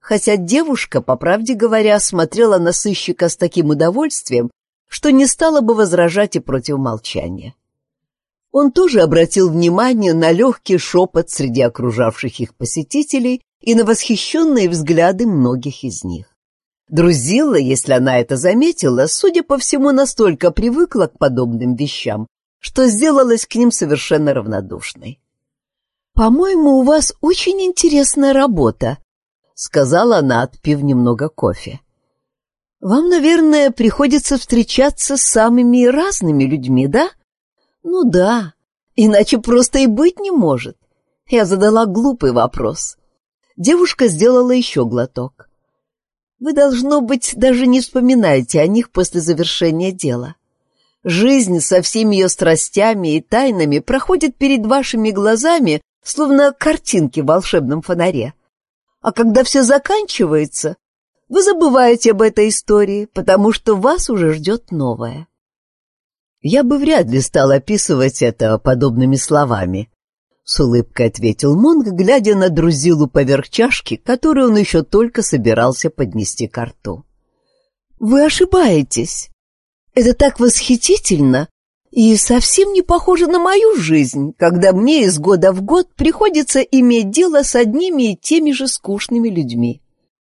хотя девушка, по правде говоря, смотрела на сыщика с таким удовольствием, что не стала бы возражать и против молчания. Он тоже обратил внимание на легкий шепот среди окружавших их посетителей и на восхищенные взгляды многих из них. Друзилла, если она это заметила, судя по всему, настолько привыкла к подобным вещам, что сделалась к ним совершенно равнодушной. «По-моему, у вас очень интересная работа», — сказала она, отпив немного кофе. «Вам, наверное, приходится встречаться с самыми разными людьми, да?» «Ну да, иначе просто и быть не может». Я задала глупый вопрос. Девушка сделала еще глоток. «Вы, должно быть, даже не вспоминаете о них после завершения дела. Жизнь со всеми ее страстями и тайнами проходит перед вашими глазами, словно картинки в волшебном фонаре. А когда все заканчивается, вы забываете об этой истории, потому что вас уже ждет новая». «Я бы вряд ли стал описывать это подобными словами», — с улыбкой ответил Монг, глядя на Друзиллу поверх чашки, которую он еще только собирался поднести ко рту. «Вы ошибаетесь. Это так восхитительно и совсем не похоже на мою жизнь, когда мне из года в год приходится иметь дело с одними и теми же скучными людьми.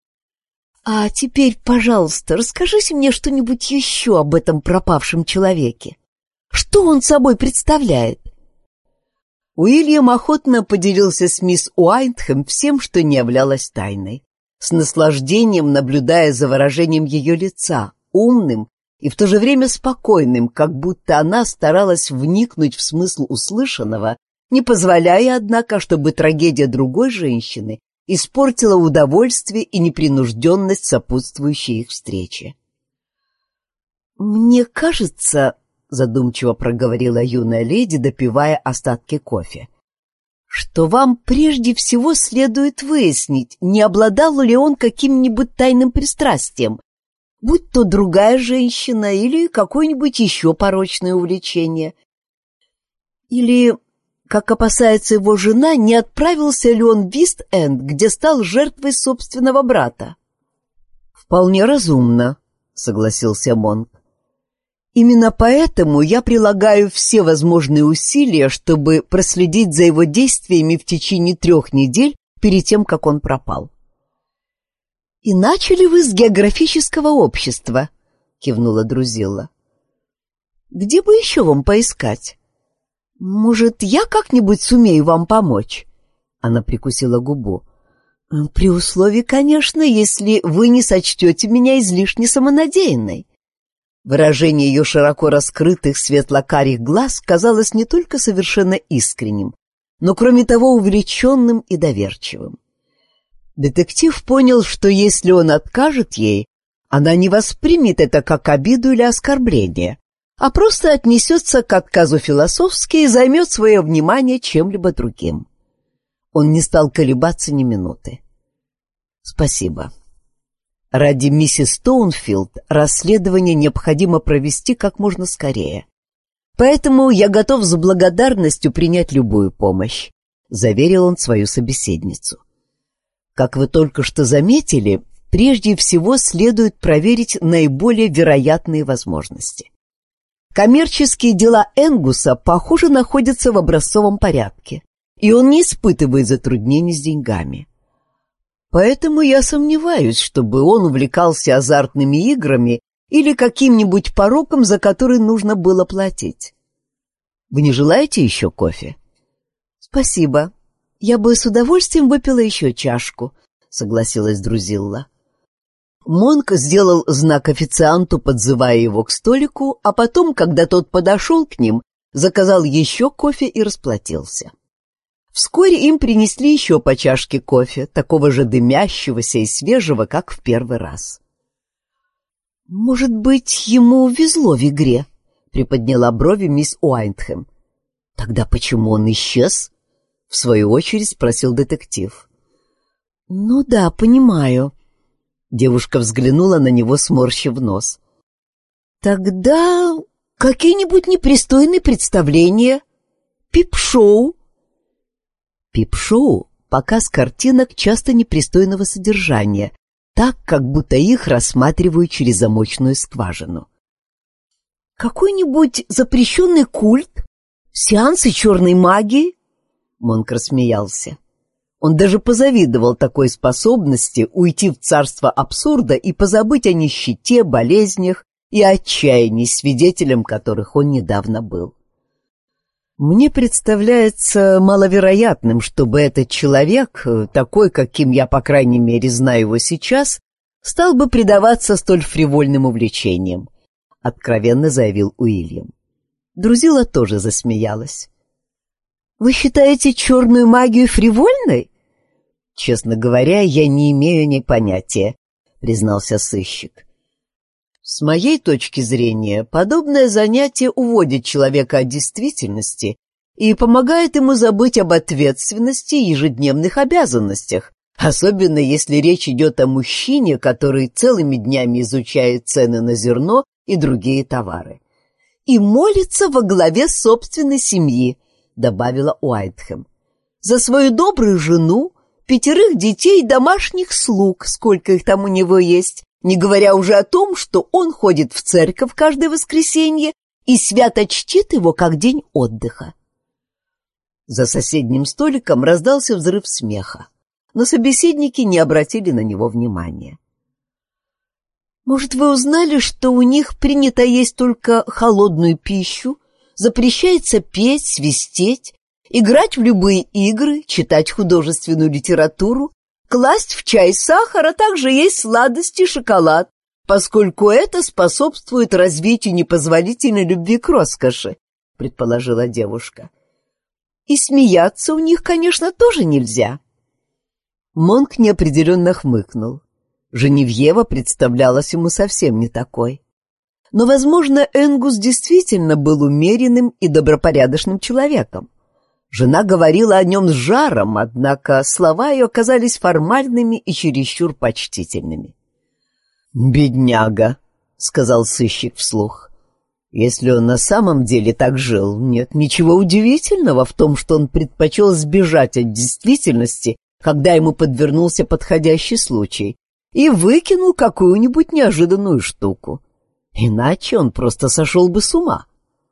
А теперь, пожалуйста, расскажите мне что-нибудь еще об этом пропавшем человеке. Что он собой представляет?» Уильям охотно поделился с мисс Уайтхэм всем, что не являлось тайной, с наслаждением наблюдая за выражением ее лица, умным и в то же время спокойным, как будто она старалась вникнуть в смысл услышанного, не позволяя, однако, чтобы трагедия другой женщины испортила удовольствие и непринужденность, сопутствующей их встрече. «Мне кажется, — задумчиво проговорила юная леди, допивая остатки кофе, — что вам прежде всего следует выяснить, не обладал ли он каким-нибудь тайным пристрастием, будь то другая женщина или какое-нибудь еще порочное увлечение. Или, как опасается его жена, не отправился ли он в Ист-Энд, где стал жертвой собственного брата?» «Вполне разумно», — согласился Монк. «Именно поэтому я прилагаю все возможные усилия, чтобы проследить за его действиями в течение 3 недель перед тем, как он пропал». «И начали вы с географического общества», — кивнула Друзилла. «Где бы еще вам поискать? Может, я как-нибудь сумею вам помочь?» Она прикусила губу. «При условии, конечно, если вы не сочтете меня излишне самонадеянной». Выражение ее широко раскрытых светло-карих глаз казалось не только совершенно искренним, но, кроме того, увлеченным и доверчивым. Детектив понял, что если он откажет ей, она не воспримет это как обиду или оскорбление, а просто отнесется к отказу философски и займет свое внимание чем-либо другим. Он не стал колебаться ни минуты. «Спасибо. Ради миссис Стоунфилд расследование необходимо провести как можно скорее. Поэтому я готов с благодарностью принять любую помощь», — заверил он свою собеседницу. «Как вы только что заметили, прежде всего следует проверить наиболее вероятные возможности. Коммерческие дела Энгуса, похоже, находятся в образцовом порядке, и он не испытывает затруднений с деньгами. Поэтому я сомневаюсь, чтобы он увлекался азартными играми или каким-нибудь пороком, за который нужно было платить. Вы не желаете еще кофе?» «Спасибо. Я бы с удовольствием выпила еще чашку», — согласилась Друзилла. Монк сделал знак официанту, подзывая его к столику, а потом, когда тот подошел к ним, заказал еще кофе и расплатился. Вскоре им принесли еще по чашке кофе, такого же дымящегося и свежего, как в первый раз. «Может быть, ему везло в игре?» — приподняла брови мисс Уайтхэм. «Тогда почему он исчез?» — в свою очередь спросил детектив. «Ну да, понимаю». Девушка взглянула на него, сморщив нос. «Тогда какие-нибудь непристойные представления? Пип-шоу?» «Пип-шоу, показ картинок часто непристойного содержания, так, как будто их рассматривают через замочную скважину. «Какой-нибудь запрещенный культ? Сеансы черной магии?» Монк рассмеялся. Он даже позавидовал такой способности уйти в царство абсурда и позабыть о нищете, болезнях и отчаянии, свидетелем которых он недавно был. «Мне представляется маловероятным, чтобы этот человек, такой, каким я, по крайней мере, знаю его сейчас, стал бы предаваться столь фривольным увлечениям», — откровенно заявил Уильям. Друзила тоже засмеялась. «Вы считаете черную магию фривольной?» «Честно говоря, я не имею ни понятия», — признался сыщик. «С моей точки зрения, подобное занятие уводит человека от действительности и помогает ему забыть об ответственности и ежедневных обязанностях, особенно если речь идет о мужчине, который целыми днями изучает цены на зерно и другие товары. И молится во главе собственной семьи», — добавила Уайтхэм. «За свою добрую жену, 5 детей и домашних слуг, сколько их там у него есть, не говоря уже о том, что он ходит в церковь каждое воскресенье и свято чтит его как день отдыха». За соседним столиком раздался взрыв смеха, но собеседники не обратили на него внимания. «Может, вы узнали, что у них принято есть только холодную пищу, запрещается петь, свистеть, играть в любые игры, читать художественную литературу, класть в чай сахар, а также есть сладости и шоколад, поскольку это способствует развитию непозволительной любви к роскоши», — предположила девушка. «И смеяться у них, конечно, тоже нельзя». Монк неопределенно хмыкнул. Женевьева представлялась ему совсем не такой. Но, возможно, Энгус действительно был умеренным и добропорядочным человеком. Жена говорила о нем с жаром, однако слова ее оказались формальными и чересчур почтительными. «Бедняга», — сказал сыщик вслух. «Если он на самом деле так жил, нет ничего удивительного в том, что он предпочел сбежать от действительности, когда ему подвернулся подходящий случай, и выкинул какую-нибудь неожиданную штуку. Иначе он просто сошел бы с ума».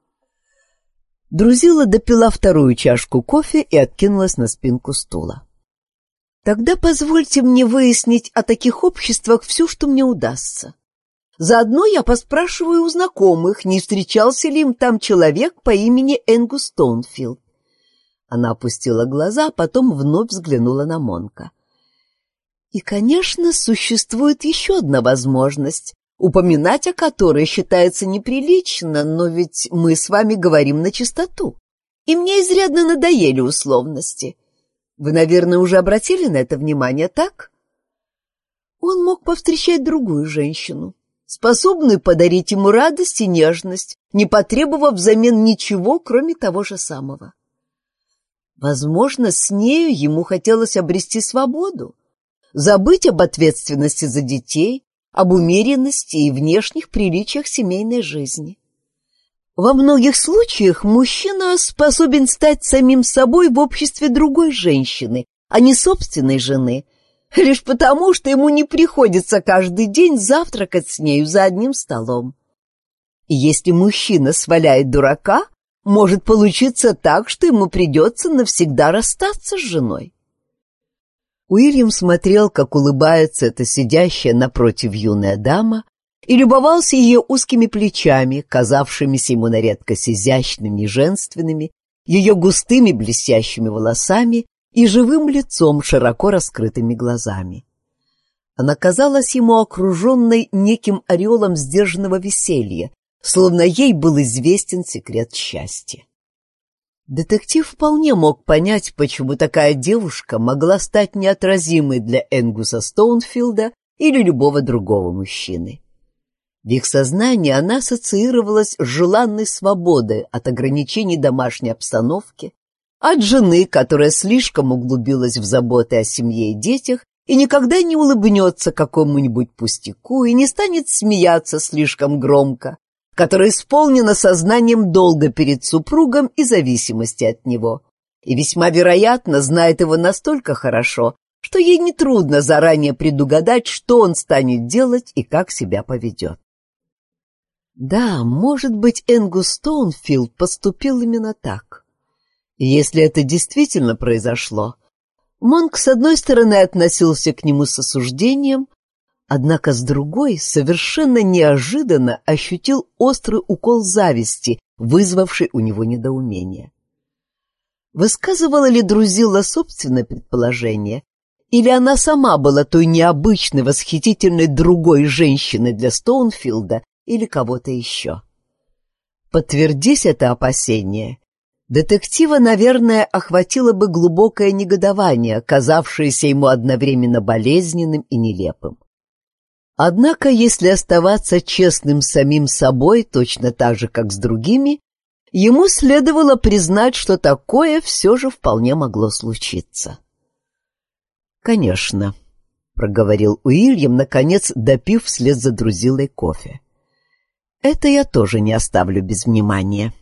Друзила допила 2-ю чашку кофе и откинулась на спинку стула. «Тогда позвольте мне выяснить о таких обществах все, что мне удастся. Заодно я поспрашиваю у знакомых, не встречался ли им там человек по имени Энгус Стоунфилд». Она опустила глаза, а потом вновь взглянула на Монка. «И, конечно, существует еще одна возможность, упоминать о которой считается неприлично, но ведь мы с вами говорим на чистоту, и мне изрядно надоели условности. Вы, наверное, уже обратили на это внимание, так? Он мог повстречать другую женщину, способную подарить ему радость и нежность, не потребовав взамен ничего, кроме того же самого. Возможно, с нею ему хотелось обрести свободу, забыть об ответственности за детей, об умеренности и внешних приличиях семейной жизни. Во многих случаях мужчина способен стать самим собой в обществе другой женщины, а не собственной жены, лишь потому, что ему не приходится каждый день завтракать с нею за одним столом. И если мужчина сваляет дурака, может получиться так, что ему придется навсегда расстаться с женой. Уильям смотрел, как улыбается эта сидящая напротив юная дама, и любовался ее узкими плечами, казавшимися ему на редкость изящными и женственными, ее густыми блестящими волосами и живым лицом, широко раскрытыми глазами. Она казалась ему окруженной неким ореолом сдержанного веселья, словно ей был известен секрет счастья. Детектив вполне мог понять, почему такая девушка могла стать неотразимой для Энгуса Стоунфилда или любого другого мужчины. В их сознании она ассоциировалась с желанной свободой от ограничений домашней обстановки, от жены, которая слишком углубилась в заботы о семье и детях и никогда не улыбнется какому-нибудь пустяку и не станет смеяться слишком громко, которая исполнена сознанием долга перед супругом и зависимости от него, и весьма вероятно знает его настолько хорошо, что ей нетрудно заранее предугадать, что он станет делать и как себя поведет. Да, может быть, Энгус Стоунфилд поступил именно так. И если это действительно произошло, Монк с одной стороны относился к нему с осуждением, однако с другой совершенно неожиданно ощутил острый укол зависти, вызвавший у него недоумение. Высказывала ли Друзилла собственное предположение, или она сама была той необычной, восхитительной другой женщиной для Стоунфилда или кого-то еще? Подтвердись это опасение, детектива, наверное, охватило бы глубокое негодование, казавшееся ему одновременно болезненным и нелепым. Однако, если оставаться честным с самим собой, точно так же, как с другими, ему следовало признать, что такое все же вполне могло случиться. «Конечно», — проговорил Уильям, наконец допив вслед за Друзиллой кофе. «Это я тоже не оставлю без внимания».